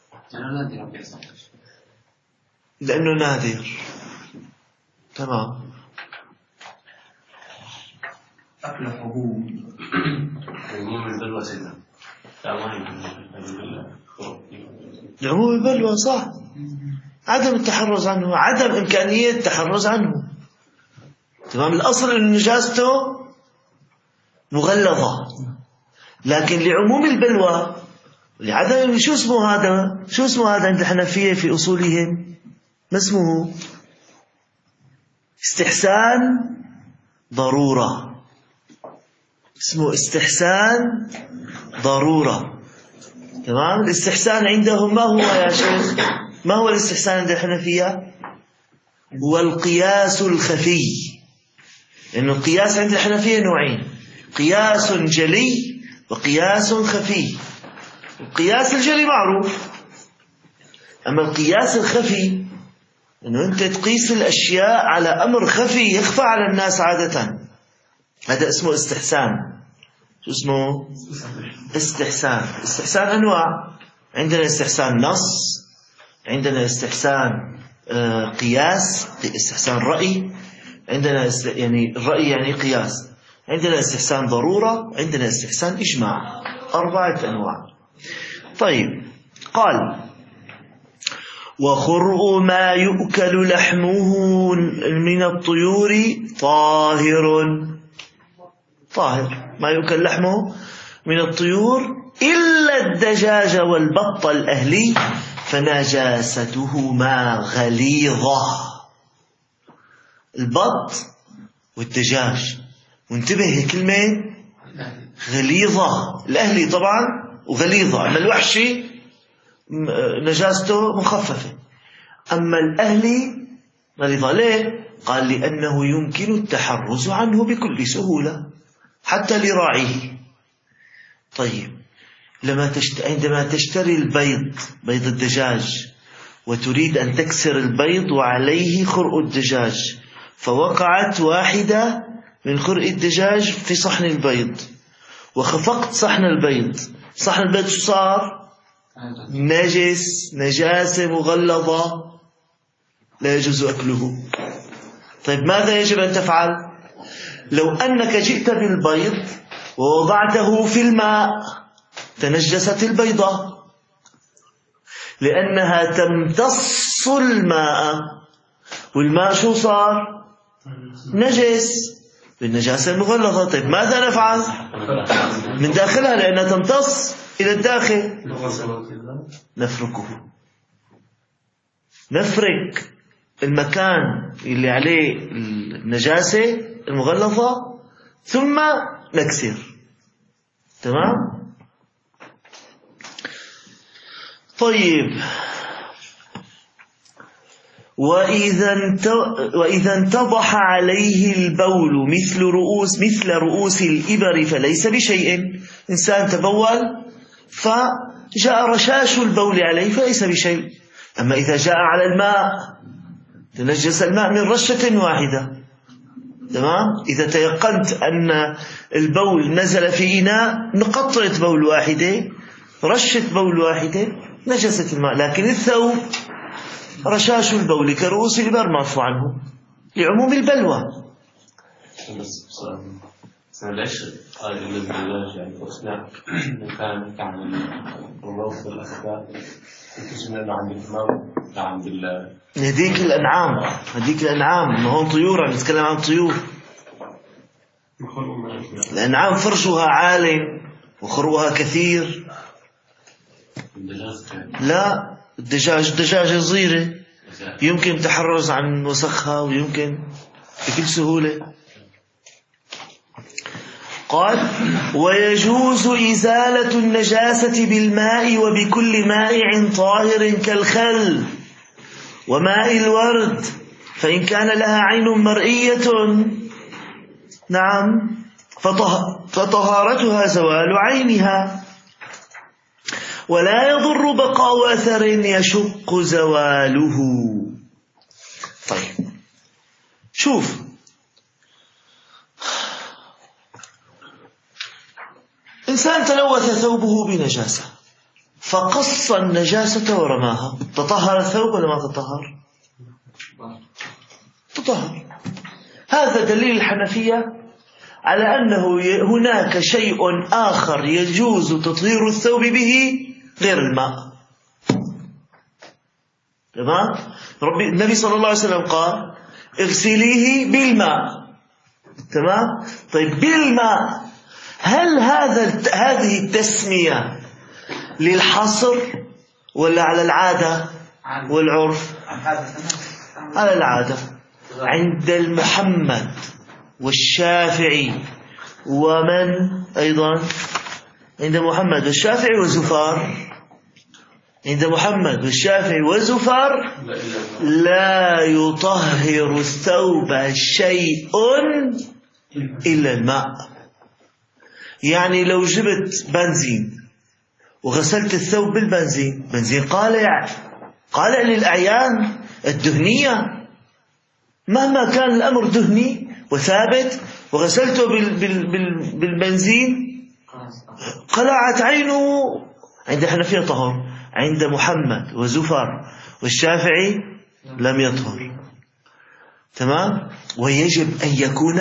A: لأنه نادر. تمام.
C: أكل حبوب
A: لعموم البلوى صح، عدم التحرز عنه، عدم إمكانية التحرز عنه. تمام. الأصل أن نجاسته مغلظة، لكن لعموم البلوى لعدم شو اسمه هذا عند الحنفية في أصولهم؟ ما اسمه؟ استحسان ضرورة. اسمه استحسان ضرورة. تمام. الاستحسان عندهم ما هو يا شيخ؟ ما هو الاستحسان عند الحنفية؟ هو القياس الخفي. لأنه القياس عند الحنفية نوعين: قياس جلي وقياس خفي. القياس الجلي معروف، أما القياس الخفي أنه أنت تقيس الأشياء على أمر خفي يخفى على الناس عادة، هذا اسمه استحسان. شو اسمه؟ استحسان. استحسان أنواع، عندنا استحسان نص، عندنا استحسان قياس، استحسان رأي، عندنا يعني الرأي يعني قياس، عندنا استحسان ضرورة، عندنا استحسان إجماع. 4 أنواع. طيب. قال وخرء ما يؤكل لحمه من الطيور طاهر، ما يؤكل لحمه من الطيور إلا الدجاج والبط الأهلي فنجاستهما غليظة. البط والدجاج، وانتبه كلمة غليظة. الأهلي طبعا وغليظة، أما الوحشي نجاسته مخففة، أما الأهلي غليظة. ليه؟ قال لأنه يمكن التحرز عنه بكل سهولة حتى لراعيه. طيب، عندما تشتري بيض الدجاج وتريد أن تكسر البيض وعليه خرء الدجاج، فوقعت واحدة من خرء الدجاج في صحن البيض وخفقت صحن البيض شو صار؟ نجس، نجاسة مغلظة لا يجوز أكله. طيب ماذا يجب أن تفعل؟ لو أنك جئت بالبيض ووضعته في الماء تنجست البيضة، لأنها تمتص الماء، والماء شو صار؟ نجس بالنجاسة المغلظة. طيب ماذا نفعل؟ من داخلها لأنها تمتص إلى الداخل نفرك المكان اللي عليه النجاسة المغلظة ثم نكسر. تمام. طيب. وإذا انتضح عليه البول مثل رؤوس الإبر فليس بشيء. إنسان تبول فجاء رشاش البول عليه فليس بشيء. أما إذا جاء على الماء تنجس الماء من رشة واحدة. تمام. إذا تيقنت أن البول نزل في إناء نقطرة بول واحدة، رشة بول واحدة، نجست الماء. لكن الثوب رشاش البول كرؤوس الإبر معفو عنه لعموم البلوى.
B: ليش قال إن الدجاج يعني أثناء كان عن الروث والأخبار يكتشف إنه عند الإمام عند
A: هذيك الأنعام ما هو طيور، نتكلم عن طيور. الأنعام فرشها عالي وخروها كثير. لا، الدجاجة صغيرة يمكن تحرز عن وسخها ويمكن بكل سهولة. قال ويجوز إزالة النجاسة بالماء وبكل مائع طاهر كالخل وماء الورد فإن كان لها عين مرئية نعم فطهارتها زوال عينها ولا يضر بقاء أثر يشق زواله. طيب شوف، إنسان تلوث ثوبه بنجاسة فقص النجاسة ورماها، تطهر الثوب ولا ما تطهر؟ تطهر. هذا دليل الحنفية على أنه هناك شيء آخر يجوز تطهير الثوب به غير الماء. تمام؟ النبي صلى الله عليه وسلم قال اغسليه بالماء. تمام؟ طيب بالماء، هل هذه التسمية للحصر ولا على العادة والعرف؟ على العادة. عند محمد والشافعي ومن أيضا عند محمد والشافعي وزفار، عند محمد والشافعي وزفار لا يطهر الثوب شيء إلا الماء. يعني لو جبت بنزين وغسلت الثوب بالبنزين، بنزين قالع للأعيان الدهنية، مهما كان الأمر دهني وثابت، وغسلته بالبنزين قلعت عينه. عند الحنفية طهر، عند محمد وزفر والشافعي لم يطهر. تمام؟ ويجب أن يكون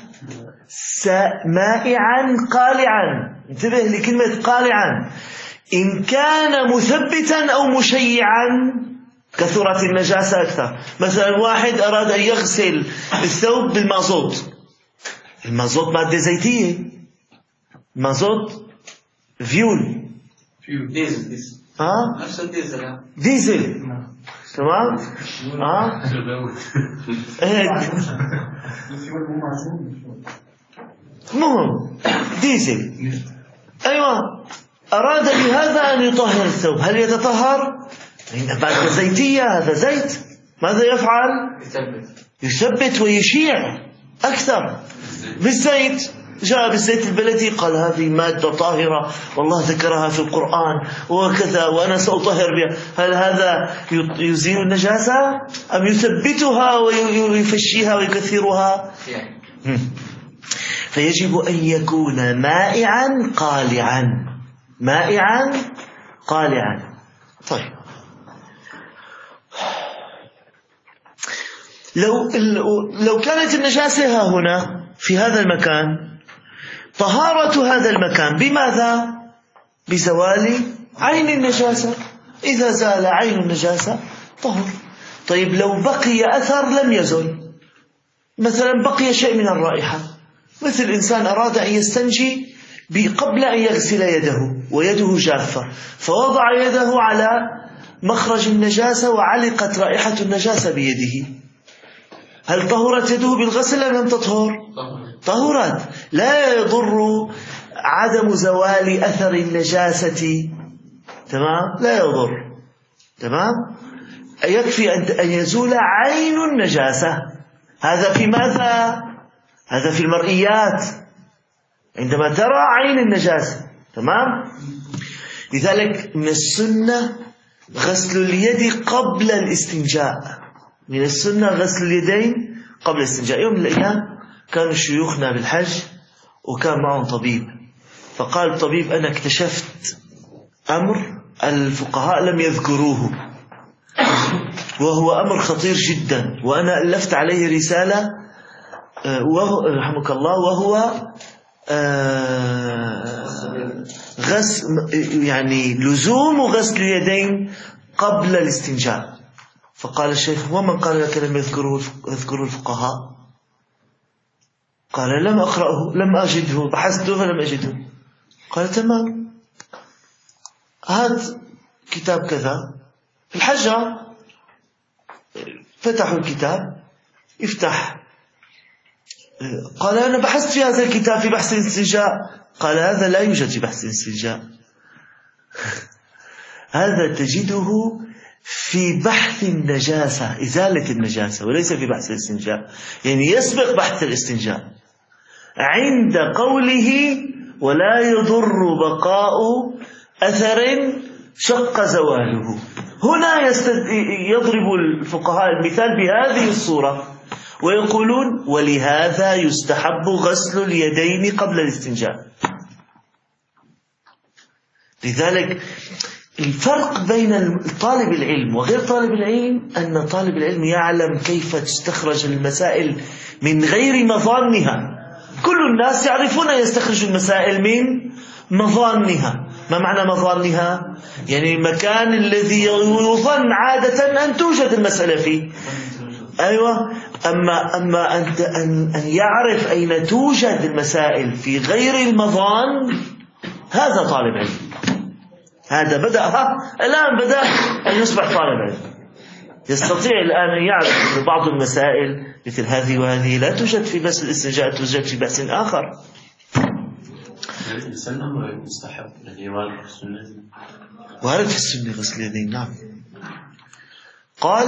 A: مائعا قالعا. انتبه لكلمة قالعا. إن كان مثبتا أو مشيعا كثرت النجاسة أكثر. مثلا واحد أراد أن يغسل الثوب بالمازوت. المازوت مادة زيتية، مازوت فيول
E: ديزل نفس الديزل
A: ديزل. تمام؟ مهم ديزل. أيوة، أراد بهذا أن يطهر الثوب، هل يتطهر؟ مادة زيتية، هذا زيت، ماذا يفعل؟ يثبت ويشيع أكثر. بالزيت، جاء بالزيت البلدي قال هذه مادة طاهرة والله ذكرها في القرآن وكذا وأنا سأطهر بها. هل هذا يزيل النجاسة أم يثبتها ويفشيها ويكثرها؟ فيجب أن يكون مائعا قالعا، مائعا قالعا. طيب لو كانت النجاسة ها هنا في هذا المكان، طهارة هذا المكان بماذا؟ بزوال عين النجاسة. إذا زال عين النجاسة طهر. طيب لو بقي أثر لم يزل، مثلا بقي شيء من الرائحة، مثل إنسان أراد أن يستنجي قبل أن يغسل يده ويده جافة، فوضع يده على مخرج النجاسة وعلقت رائحة النجاسة بيده، هل طهرت يده بالغسل أم لم تطهر؟ طهرت. لا يضر عدم زوال أثر النجاسة. تمام؟ لا يضر. تمام؟ يكفي أن يزول عين النجاسة. هذا في ماذا؟ هذا في المرئيات، عندما ترى عين النجاسة. تمام؟ لذلك من السنة غسل اليد قبل الاستنجاء. من السنة غسل اليدين قبل الاستنجاء. يوم من الأيام كانوا شيوخنا بالحج وكان معهم طبيب، فقال الطبيب أنا اكتشفت أمر الفقهاء لم يذكروه، وهو أمر خطير جدا، وأنا ألفت عليه رسالة رحمك الله، وهو غسل يعني لزوم غسل اليدين قبل الاستنجاء. فقال الشيخ ومن قال لك لم يذكره الفقهاء؟ قال لم أقرأه، لم أجده، بحثته فلم أجده. قال تمام، هات كتاب كذا. في الحجة فتحوا الكتاب، افتح قال أنا بحثت في هذا الكتاب في بحث الاستنجاء. قال هذا لا يوجد في بحث الاستنجاء، هذا تجده في بحث النجاسة، إزالة النجاسة، وليس في بحث الاستنجاء. يعني يسبق بحث الاستنجاء عند قوله ولا يضر بقاء أثر شق زواله. هنا يضرب الفقهاء المثال بهذه الصورة ويقولون ولهذا يستحب غسل اليدين قبل الاستنجاء. لذلك الفرق بين طالب العلم وغير طالب العلم أن طالب العلم يعلم كيف تستخرج المسائل من غير مظانها. كل الناس يعرفون يستخرج المسائل من مظانها. ما معنى مظانها؟ يعني المكان الذي يظن عادة أن توجد المسألة فيه. أيوة. أما أن يعرف أين توجد المسائل في غير المظان، هذا طالب علم. هذا الآن بدأ أن يصبح طالب علم، يستطيع الآن أن يعرف أن بعض المسائل مثل هذه وهذه لا توجد في بحث الاستنجاء، توجد في بحث آخر. وارد في السنة غسل اليدين. نعم. قال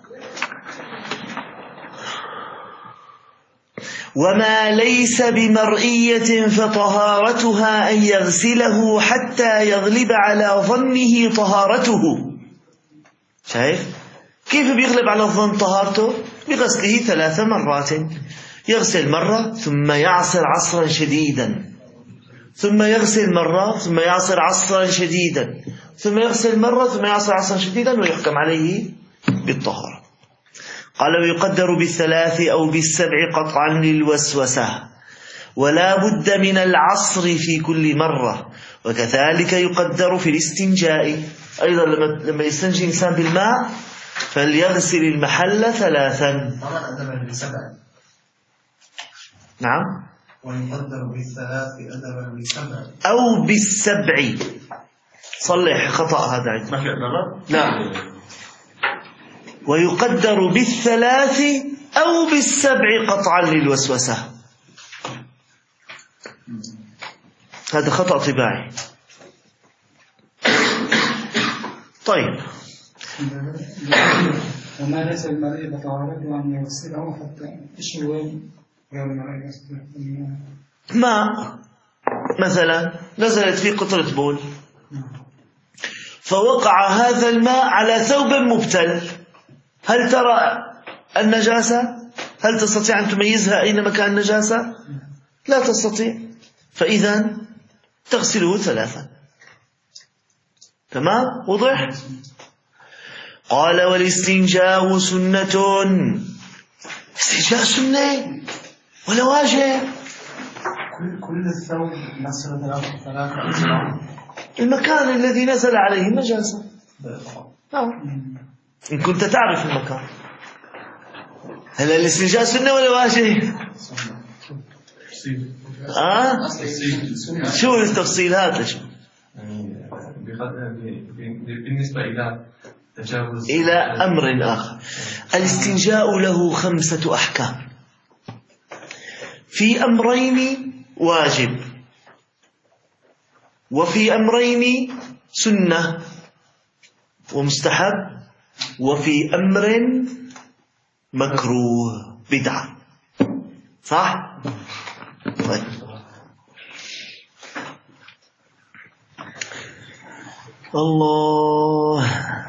A: وما ليس بمرئية فطهارتها أن يغسله حتى يغلب على ظنه طهارته. شايف كيف بيغلب على الظن طهارته؟ بغسله 3 مرات. يغسل مرة ثم يعصر عصرا شديدا، ثم يغسل مرة ثم يعصر عصرا شديدا، ثم يغسل مرة ثم يعصر عصرا شديدا، ويحكم عليه بالطهارة. قال ويقدر ب3 أو ب7 قطعا للوسوسة، ولا بد من العصر في كل مرة. وكذلك يقدر في الاستنجاء أيضا، لما يستنجي إنسان بالماء فليغسل المحل 3. نعم.
C: ويقدر ب3 أدبا ب7
A: أو ب7. صلح خطأ هذا عندي.
B: ما في أدبا؟
A: لا. ويقدر ب3 أو ب7 قطعا للوسوسة. هذا خطأ طباعي. طيب.
D: وما ليس المرئي بطهارته أن يغسله حتى يشوي غير المرئي.
A: ماء مثلا نزلت فيه قطرة بول، فوقع هذا الماء على ثوب مبتل، هل ترى النجاسة؟ هل تستطيع أن تميزها أين مكان النجاسة؟ لا تستطيع. فإذا تغسله 3. تمام؟ وضح؟ قال والاستنجاء سنة. استنجاء سنة ولا واجب.
C: كل الثوب نغسله 3
A: المكان الذي نزل عليه النجاسة. إن كنت تعرف المكان. هل الاستنجاء سنة ولا واجب؟ شو التفصيل هذا؟ شو
B: بالنسبة
A: إلى أمر آخر. الاستنجاء له 5 أحكام. في أمرين واجب، وفي أمرين سنة ومستحب، وفي أمر مكروه بدعة. صح؟ طيب. الله.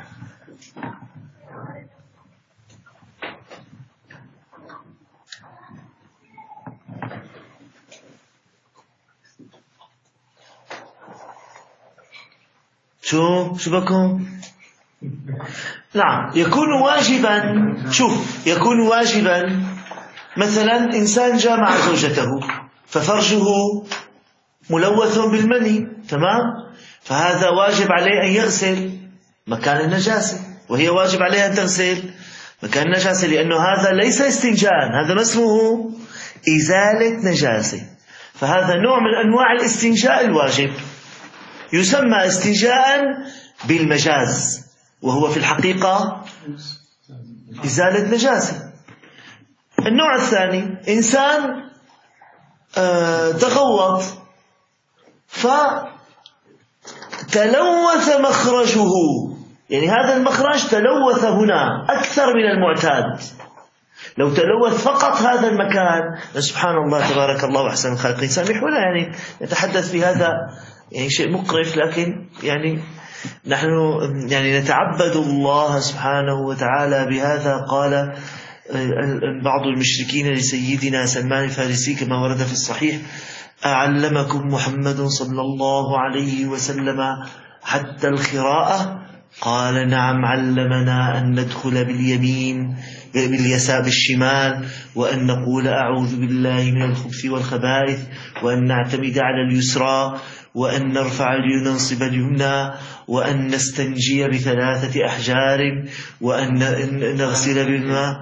A: شو بكم؟ نعم. يكون واجبا. شوف، يكون واجبا مثلا إنسان جامع زوجته ففرجه ملوث بالمني، تمام؟ فهذا واجب عليه أن يغسل مكان النجاسة، وهي واجب عليها أن تغسل مكان النجاسة، لأنه هذا ليس استنجاء، هذا ما اسمه إزالة نجاسة. فهذا نوع من أنواع الاستنجاء الواجب، يسمى استنجاء بالمجاز، وهو في الحقيقة إزالة نجاسة. النوع الثاني إنسان تغوط فتلوث مخرجه، يعني هذا المخرج تلوث هنا أكثر من المعتاد. لو تلوث فقط هذا المكان، سبحان الله تبارك الله أحسن الخالقين. سامحونا يعني نتحدث في هذا يعني شيء مقرف، لكن يعني نحن يعني نتعبد الله سبحانه وتعالى بهذا. قال بعض المشركين لسيدنا سلمان الفارسي كما ورد في الصحيح: أعلمكم محمد صلى الله عليه وسلم حتى القراءة؟ قال: نعم، علمنا أن ندخل باليمين باليسار بالشمال، وأن نقول أعوذ بالله من الخبث والخبائث، وأن نعتمد على اليسرى، وأن نرفع ننصب اليمنى، وأن نستنجي ب3 أحجار، وأن نغسل بالماء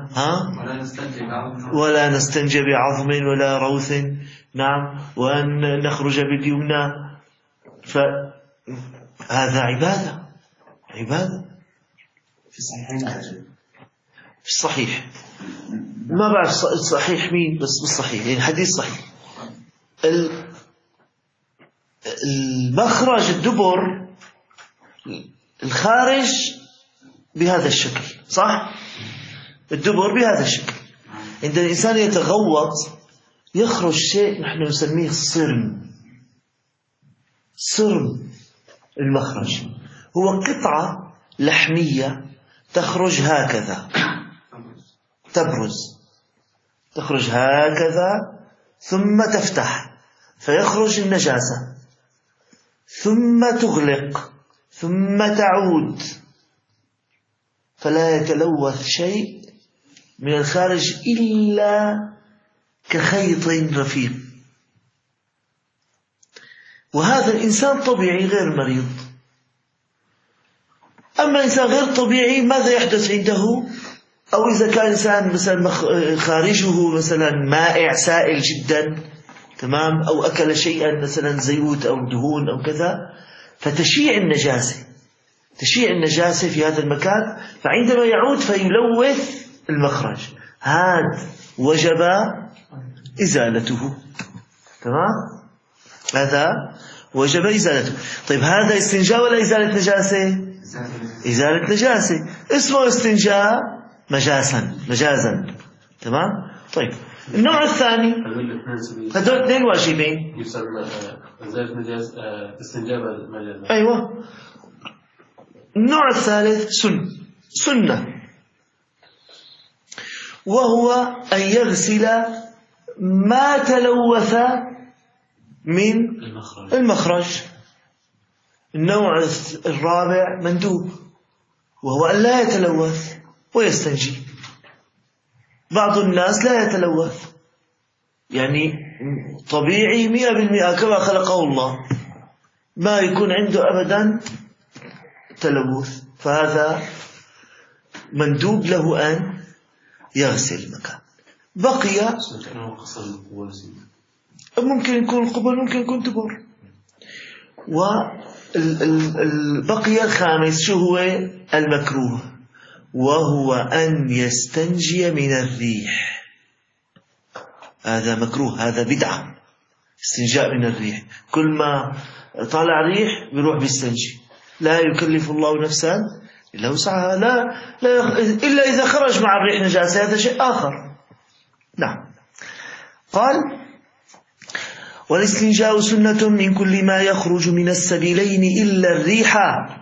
A: ولا نستنجي بعظم ولا روث، نعم، وأن نخرج باليمنى. فهذا عبادة
C: في الصحيحين
A: في الصحيح، ما بعرف الصحيح مين، بس بالصحيح يعني حديث صحيح. المخرج الدبر الخارج بهذا الشكل، صح؟ الدبر بهذا الشكل. عند الإنسان يتغوط يخرج شيء نحن نسميه صرم المخرج، هو قطعة لحمية تخرج هكذا، تخرج هكذا ثم تفتح فيخرج النجاسة، ثم تغلق ثم تعود، فلا يتلوث شيء من الخارج إلا كخيط رفيق. وهذا الإنسان طبيعي غير مريض. أما إنسان غير طبيعي ماذا يحدث عنده؟ أو إذا كان إنسان مثلا خارجه مثلا مائع سائل جدا، تمام، أو أكل شيئا مثلا زيوت أو دهون أو كذا، فتشيع النجاسة في هذا المكان، فعندما يعود فيلوث المخرج. هذا وجب إزالته، تمام، هذا وجب إزالته. طيب هذا استنجاء ولا إزالة نجاسة؟ إزالة نجاسة، اسمه استنجاء مجازا، تمام. طيب النوع الثاني، هذول 2 واجبين،
B: إزالة نجاسة استنجاء مجازا.
A: أيوة. النوع الثالث سنة، وهو أن يغسل ما تلوث من المخرج. النوع الرابع مندوب، وهو أن لا يتلوث ويستنجي. بعض الناس لا يتلوث، يعني طبيعي 100% كما خلقه الله، ما يكون عنده أبدا تلوث، فهذا مندوب له أن يغسل المكان. بقي ممكن يكون قبل، ممكن يكون دبر. والبقي الخامس شو هو؟ المكروه، وهو أن يستنجي من الريح. هذا مكروه، هذا بدعة، استنجاء من الريح. كل ما طالع ريح بيروح بيستنجي. لا يكلف الله نفسا إلا وسعها، لا إلا إذا خرج مع الريح نجاسة، هذا شيء آخر. نعم. قال: والاستنجاء سنة من كل ما يخرج من السبيلين إلا الريح،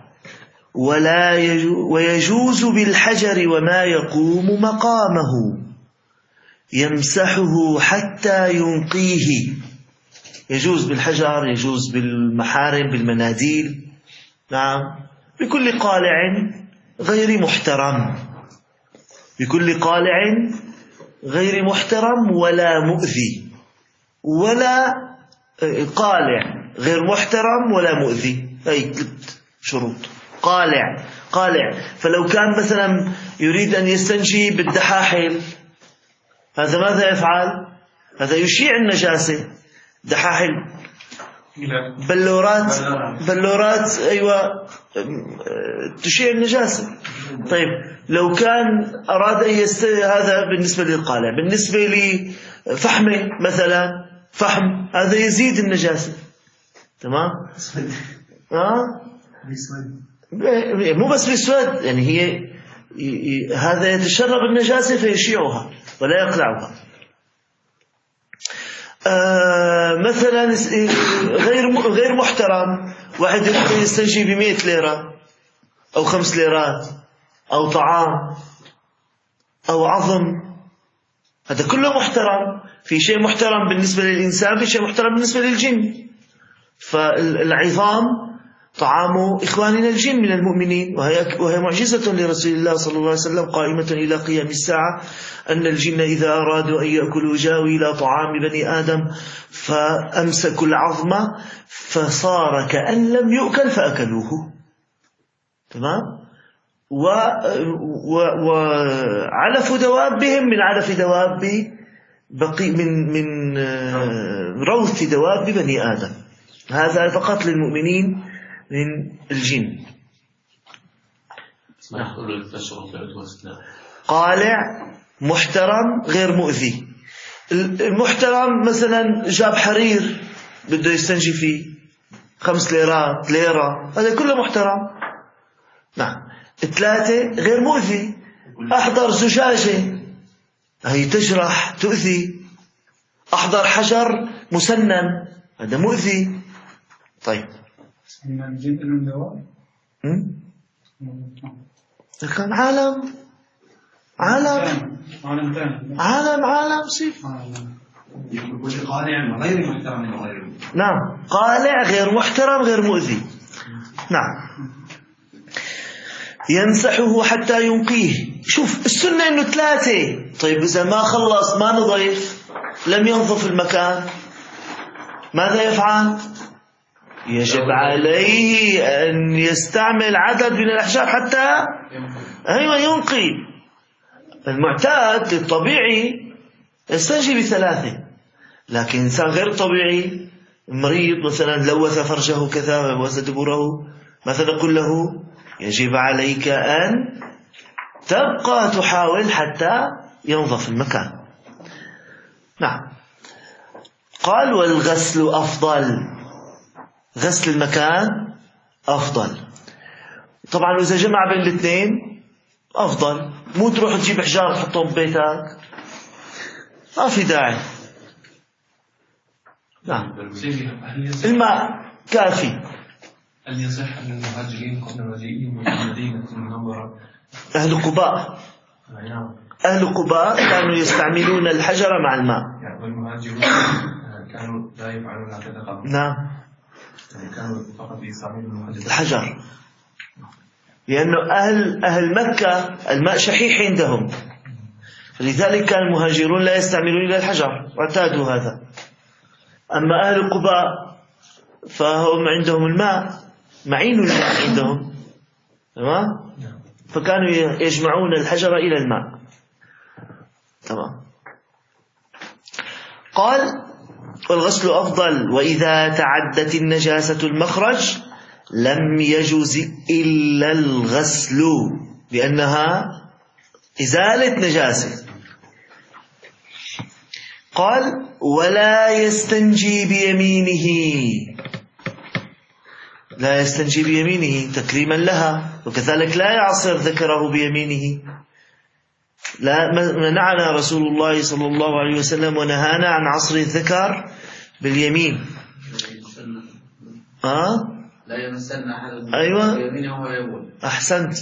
A: ويجوز بالحجر وما يقوم مقامه، يمسحه حتى ينقيه. يجوز بالحجر، يجوز بالمحارم، بالمناديل، نعم، بكل قالع غير محترم، بكل قالع غير محترم ولا مؤذي، ولا قالع غير محترم ولا مؤذي. أي 3 شروط. قالع، فلو كان مثلا يريد أن يستنجي بالدحاحل، هذا ماذا يفعل؟ هذا يشيع النجاسة. دحاحل، بلورات، أيوة، تشيع النجاسة. طيب لو كان أراد أن هذا بالنسبة للقالع. بالنسبة لفحمة مثلا، فحم هذا يزيد النجاسة. تمام؟ مو بس بيسود، يعني هذا يتشرب النجاسة فيشيعها ولا يقلعها. مثلا غير محترم، واحد يستنجي ب100 ليرة أو 5 ليرات أو طعام أو عظم، هذا كله محترم. في شيء محترم بالنسبة للإنسان، في شيء محترم بالنسبة للجن. فالعظام طعام إخواننا الجن من المؤمنين، وهي معجزة لرسول الله صلى الله عليه وسلم قائمة إلى قيام الساعة، أن الجن إذا أرادوا أن يأكلوا جاءوا إلى طعام بني آدم فأمسكوا العظم فصار كأن لم يؤكل فأكلوه. تمام؟ وعلف دوابهم من علف دواب من روث دواب بني آدم. هذا فقط للمؤمنين من الجن. قالع محترم غير مؤذي. المحترم مثلا جاب حرير بده يستنجي فيه 5 ليرات ليرة، هذا كله محترم. نعم. 3 غير مؤذي. أحضر زجاجة هي تجرح تؤذي، أحضر حجر مسنن هذا مؤذي. طيب
D: الجن لهم دواء؟
A: كان عالم صيف.
C: قالع غير محترم وغير.
A: نعم، قالع غير محترم غير مؤذي. نعم. يمسحه حتى ينقيه. شوف السنة إنه 3. طيب إذا ما خلص ما نضيف لم ينظف المكان ماذا يفعل؟ يجب عليه أن يستعمل عدد من الأحجار حتى ينقي. المعتاد الطبيعي يستنجي ب3، لكن إنسان غير طبيعي مريض مثلا لوث فرجه كذا لوث دبره، ماذا نقول له؟ يجب عليك أن تبقى تحاول حتى ينظف المكان. نعم. قال والغسل أفضل، غسل المكان أفضل. طبعا إذا جمع بين الاثنين أفضل، مو تروح تجيب حجار تحطهم ببيتك، ما في داعي. نعم. الماء كافي.
B: هل يصح أن المهاجرين قبل مجيئهم إلى المدينة المنورة
A: أهل قباء كانوا يستعملون الحجر مع الماء.
B: يعني والمهاجرون كانوا لا يفعلون هكذا قبل.
A: نعم.
B: يعني كانوا فقط يستعملون
A: الحجر، لأنه أهل مكة الماء شحيح عندهم، فلذلك كان المهاجرون لا يستعملون إلا الحجر واعتادوا هذا. أما أهل قباء فهم عندهم الماء معين الماء عندهم. تمام؟ فكانوا يجمعون الحجر إلى الماء. تمام. قال والغسل أفضل، وإذا تعدت النجاسة المخرج لم يجوز إلا الغسل، لأنها إزالة نجاسة. قال ولا يستنجي بيمينه، لا يستنجي بيمينه تكريما لها، وكذلك لا يعصر ذكره بيمينه. لا منعنا رسول الله صلى الله عليه وسلم ونهانا عن عصر الذكر باليمين.
E: لا يمسن أحد
A: أيوة
E: بيمينه ولا يبول.
A: أحسنت.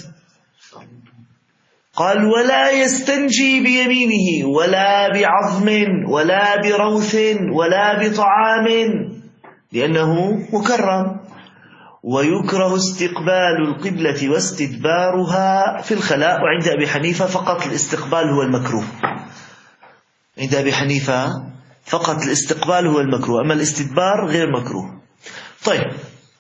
A: قال ولا يستنجي بيمينه ولا بعظم ولا بروث ولا بطعام لأنه مكرم. ويكره استقبال القبلة واستدبارها في الخلاء. وعند أبي حنيفة فقط الاستقبال هو المكروه. عند أبي حنيفة فقط الاستقبال هو المكروه، أما الاستدبار غير مكروه. طيب،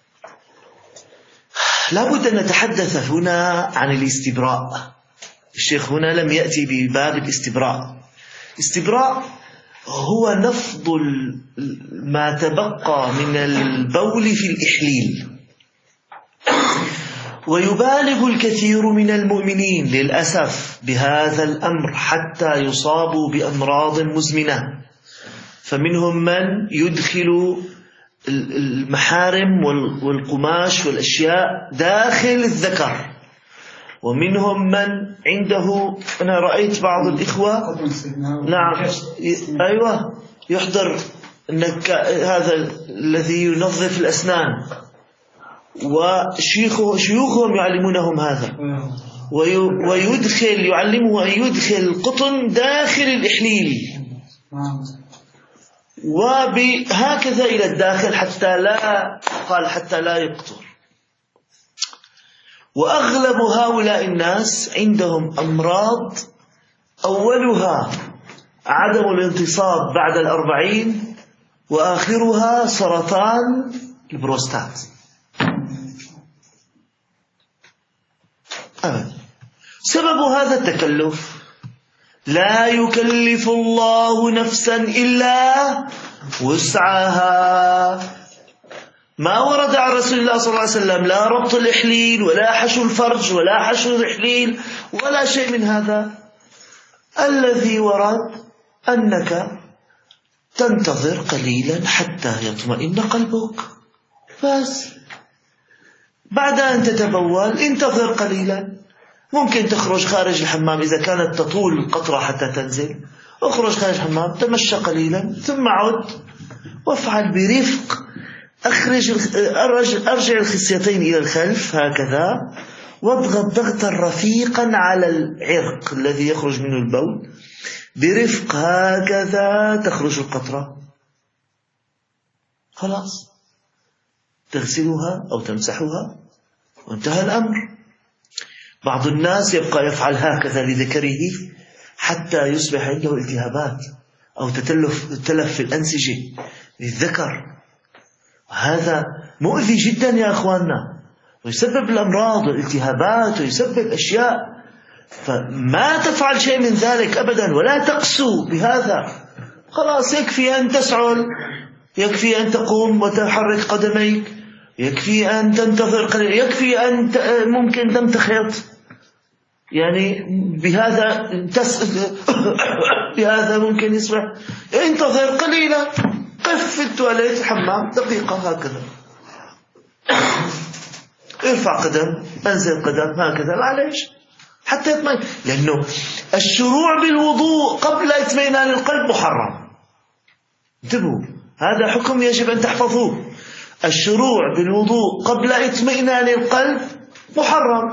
A: لابد أن نتحدث هنا عن الاستبراء. الشيخ هنا لم يأتي بباب الاستبراء. الاستبراء هو نفض ما تبقى من البول في الإحليل. ويبالغ الكثير من المؤمنين للأسف بهذا الأمر حتى يصابوا بأمراض مزمنة. فمنهم من يدخل المحارم والقماش والأشياء داخل الذكر، ومنهم من عنده، أنا رأيت بعض الإخوة نعم أيوة يحضر هذا الذي ينظف الأسنان، وشيوخهم يعلمونهم هذا، يعلمه أن يدخل القطن داخل الإحليل وهكذا إلى الداخل حتى لا يقطر. وأغلب هؤلاء الناس عندهم أمراض أولها عدم الانتصاب بعد 40، وآخرها سرطان البروستات. سبب هذا التكلف، لا يكلف الله نفسا إلا وسعها. ما ورد عن رسول الله صلى الله عليه وسلم لا ربط الإحليل ولا حشو الفرج ولا حشو الإحليل ولا شيء من هذا. الذي ورد أنك تنتظر قليلا حتى يطمئن قلبك، بس بعد أن تتبول انتظر قليلا، ممكن تخرج خارج الحمام إذا كانت تطول القطرة حتى تنزل، اخرج خارج الحمام تمشى قليلا ثم عد وافعل برفق. أرجع الخصيتين إلى الخلف هكذا، واضغط ضغطا رفيقا على العرق الذي يخرج منه البول برفق، هكذا تخرج القطرة، خلاص تغسلها أو تمسحها وانتهى الأمر. بعض الناس يبقى يفعل هكذا لذكره حتى يصبح عنده التهابات أو تلف في الأنسجة للذكر، وهذا مؤذي جدا يا أخواننا، ويسبب الأمراض والالتهابات ويسبب أشياء. فما تفعل شيء من ذلك أبدا، ولا تقسو بهذا. خلاص يكفي أن تسعل، يكفي أن تقوم وتحرك قدميك، يكفي أن تنتظر قليلا، يكفي أن ممكن تمتخط، يعني بهذا ممكن يصبح انتظر قليلا، قف في التواليت الحمام دقيقة هكذا، ارفع قدم انزل قدم هكذا، معليش حتى يطمئن. لأنه الشروع بالوضوء قبل اطمئنان القلب محرم. انتبهوا، هذا حكم يجب أن تحفظوه. الشروع بالوضوء قبل اطمئنان القلب محرم.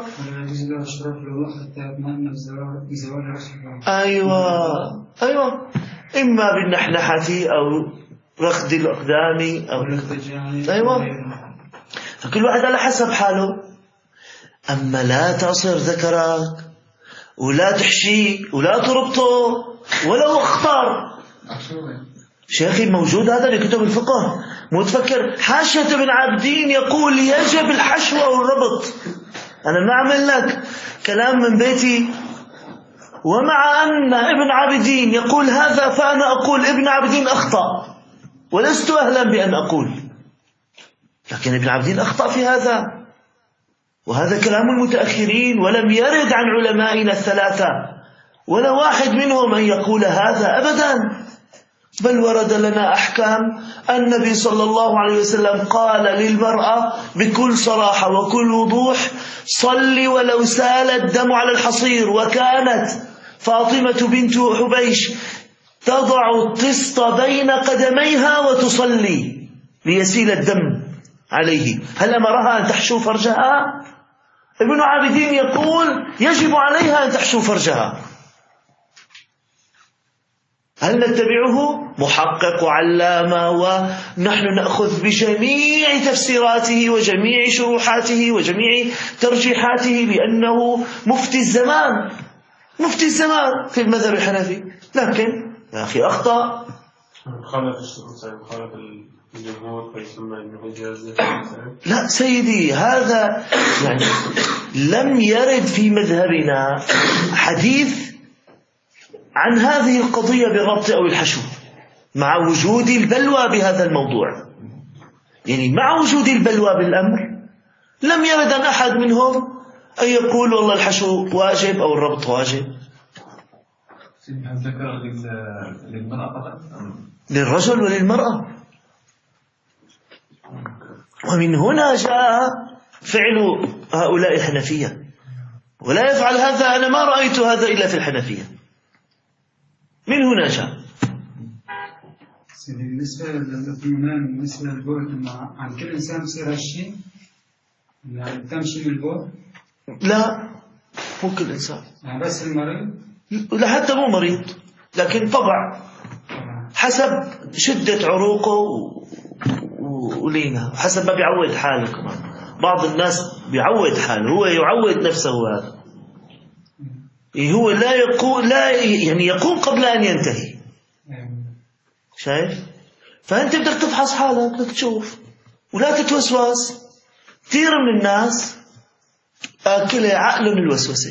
A: أيوة إما بالنحنحة أو رخد الأقدام أو أيوة، فكل واحد على حسب حاله. أما لا تعصر ذكرك ولا تحشي ولا تربطه ولو اختار. شيخي موجود هذا لكتب الفقه، مو تفكر حاشية ابن عابدين يقول يجب الحشو أو الربط. أنا ما أعمل لك كلام من بيتي، ومع أن ابن عابدين يقول هذا فأنا أقول ابن عابدين أخطأ، ولست أهلا بأن أقول، لكن ابن عابدين أخطأ في هذا، وهذا كلام المتأخرين، ولم يرد عن علمائنا الثلاثة ولا واحد منهم أن يقول هذا أبدا. بل ورد لنا أحكام. النبي صلى الله عليه وسلم قال للمرأة بكل صراحة وكل وضوح: صلي ولو سال الدم على الحصير. وكانت فاطمة بنت حبيش تضع الطست بين قدميها وتصلي ليسيل الدم عليه. هل أمرها أن تحشو فرجها؟ ابن عابدين يقول يجب عليها أن تحشو فرجها. هل نتبعه؟ محقق علامة، ونحن نأخذ بجميع تفسيراته وجميع شروحاته وجميع ترجيحاته بأنه مفتي الزمان، مفتي الزمان في المذهب الحنفي. لكن يا أخي أخطأ.
B: خالف الجمهور فيسمى أنه جاز.
A: لا سيدي، هذا يعني لم يرد في مذهبنا حديث عن هذه القضية بالربط أو الحشو، مع وجود البلوى بهذا الموضوع. يعني مع وجود البلوى بالأمر لم يرد عن أحد منهم أن يقول والله الحشو واجب أو الربط واجب.
C: هل ذكر للمرأة فقط؟
A: للرجل وللمرأة. ومن هنا جاء فعل هؤلاء الحنفية، ولا يفعل هذا، أنا ما رأيت هذا إلا في الحنفية. من هنا جاء.
D: بالنسبة للإطمئنان، بالنسبة للبعد عن كل إنسان بصير هالشيء، يعني تمشي بالبعد؟
A: لا، مو كل إنسان،
D: يعني بس المريض؟
A: لا، حتى مو مريض، لكن طبع حسب شدة عروقه ولينها، حسب ما بيعود حاله. كمان بعض الناس بيعود حاله، هو يعود نفسه هذا، هو لا يعني يقوم قبل أن ينتهي. شايف؟ فأنت بدك تفحص حالك، بدك تشوف ولا تتوسوس. كثير من الناس آكله عقله من الوسوسة،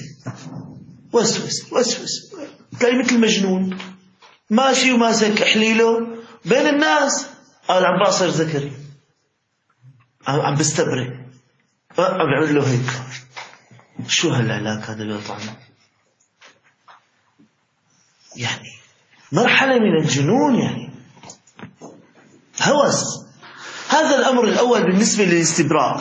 A: وسوس تلاقي مثل مجنون ماشي وماسك حليله بين الناس، قال عم بعصر ذكري، عم بستبرئ، عم بعمل له هيك. شو هالعلاج هذا بيطعمه؟ يعني مرحلة من الجنون، يعني هوس. هذا الأمر الأول بالنسبة للاستبراء.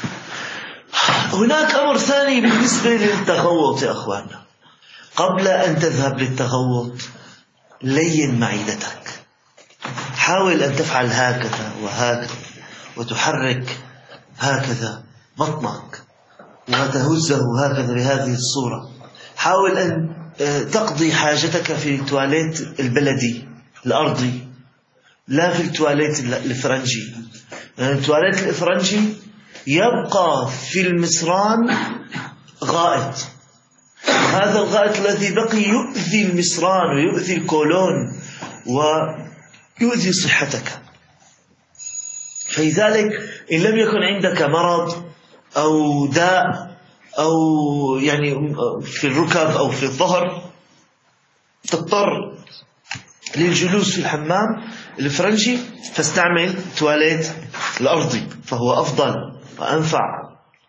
A: هناك أمر ثاني بالنسبة للتغوط. يا أخواننا، قبل أن تذهب للتغوط لين معدتك، حاول أن تفعل هكذا وهكذا، وتحرك هكذا بطنك وتهزه هكذا بهذه الصورة. حاول أن تقضي حاجتك في التواليت البلدي الأرضي، لا في التواليت الفرنجي. يعني التواليت الفرنجي يبقى في المصران غائط، هذا الغائط الذي بقي يؤذي المصران ويؤذي الكولون ويؤذي صحتك. فلذلك إن لم يكن عندك مرض أو داء أو يعني في الركب أو في الظهر، تضطر للجلوس في الحمام الفرنجي، فاستعمل تواليت الأرضي، فهو أفضل وأنفع.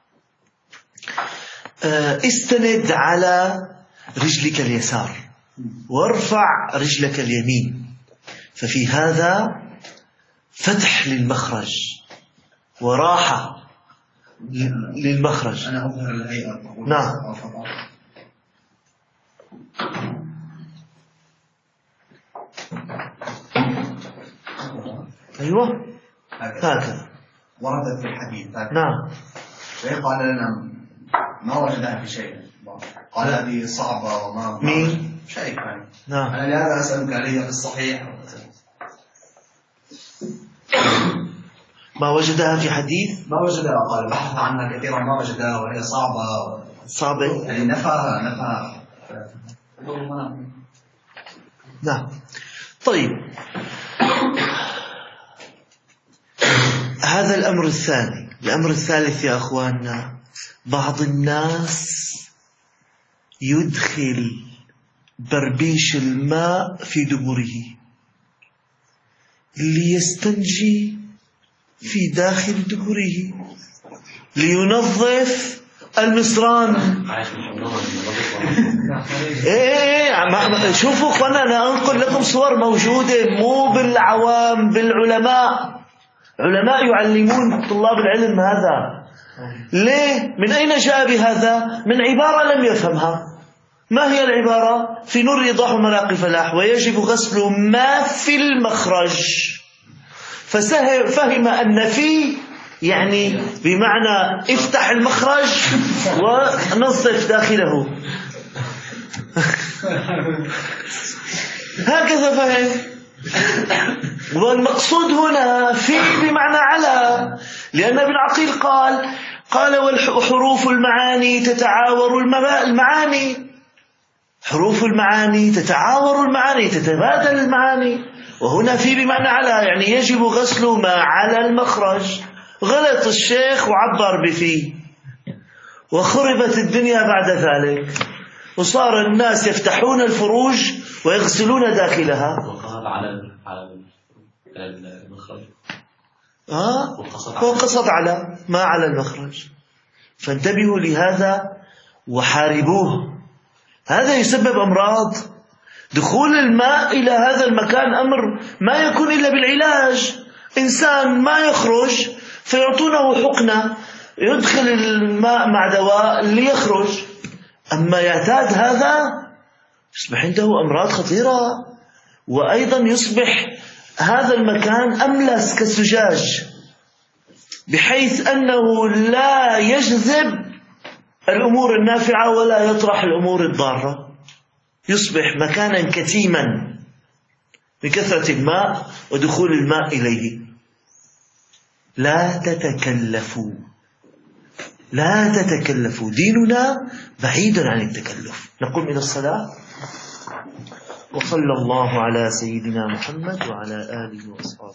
A: استند على رجلك اليسار وارفع رجلك اليمين، ففي هذا فتح للمخرج وراحة للمخرج.
C: أنا أظهر الهيئة.
A: نعم. أيوة هكذا
C: وردت في الحديث.
A: نعم.
C: قال لنا ما وجدها في شيء، قال هذه صعبة وما
A: مين؟
C: شيء يعني.
A: نعم.
C: أنا لهذا أسألك عليها في الصحيح.
A: ما وجدها في حديث؟
C: ما وجدها، قال بحث عنها كثيرا ما وجدها وهي صعبة يعني نفى.
A: نعم. طيب، هذا الأمر الثاني. الأمر الثالث يا أخواننا، بعض الناس يدخل بربيش الماء في دبره ليستنجي في داخل دبره لينظف المصران. شوفوا اخوانا، انا انقل لكم صور موجودة مو بالعوام، بالعلماء. علماء يعلمون طلاب العلم هذا. ليه؟ من أين جاء بهذا؟ من عبارة لم يفهمها. ما هي العبارة؟ في نور إيضاح مناقب فلاح: ويجب غسل ما في المخرج. ففهم أن في يعني بمعنى افتح المخرج ونظف داخله. هكذا فهم. والمقصود هنا في بمعنى على، لأن ابن عقيل قال وحروف المعاني تتعاور المعاني، حروف المعاني تتعاور المعاني، تتبادل المعاني. وهنا في بمعنى على، يعني يجب غسل ما على المخرج. غلط الشيخ وعبر بفيه، وخربت الدنيا بعد ذلك، وصار الناس يفتحون الفروج ويغسلون داخلها.
B: على المخرج.
A: وقصد على ما على المخرج. فانتبهوا لهذا وحاربوه. هذا يسبب أمراض، دخول الماء إلى هذا المكان أمر ما يكون إلا بالعلاج. إنسان ما يخرج فيعطونه حقنة يدخل الماء مع دواء ليخرج، أما يعتاد هذا يصبح عنده أمراض خطيرة، وأيضا يصبح هذا المكان أملس كالزجاج بحيث أنه لا يجذب الأمور النافعة ولا يطرح الأمور الضارة، يصبح مكانا كتيما بكثرة الماء ودخول الماء إليه. لا تتكلفوا، ديننا بعيد عن التكلف. نقوم إلى الصلاة، وصلى الله على سيدنا محمد وعلى آله وأصحابه.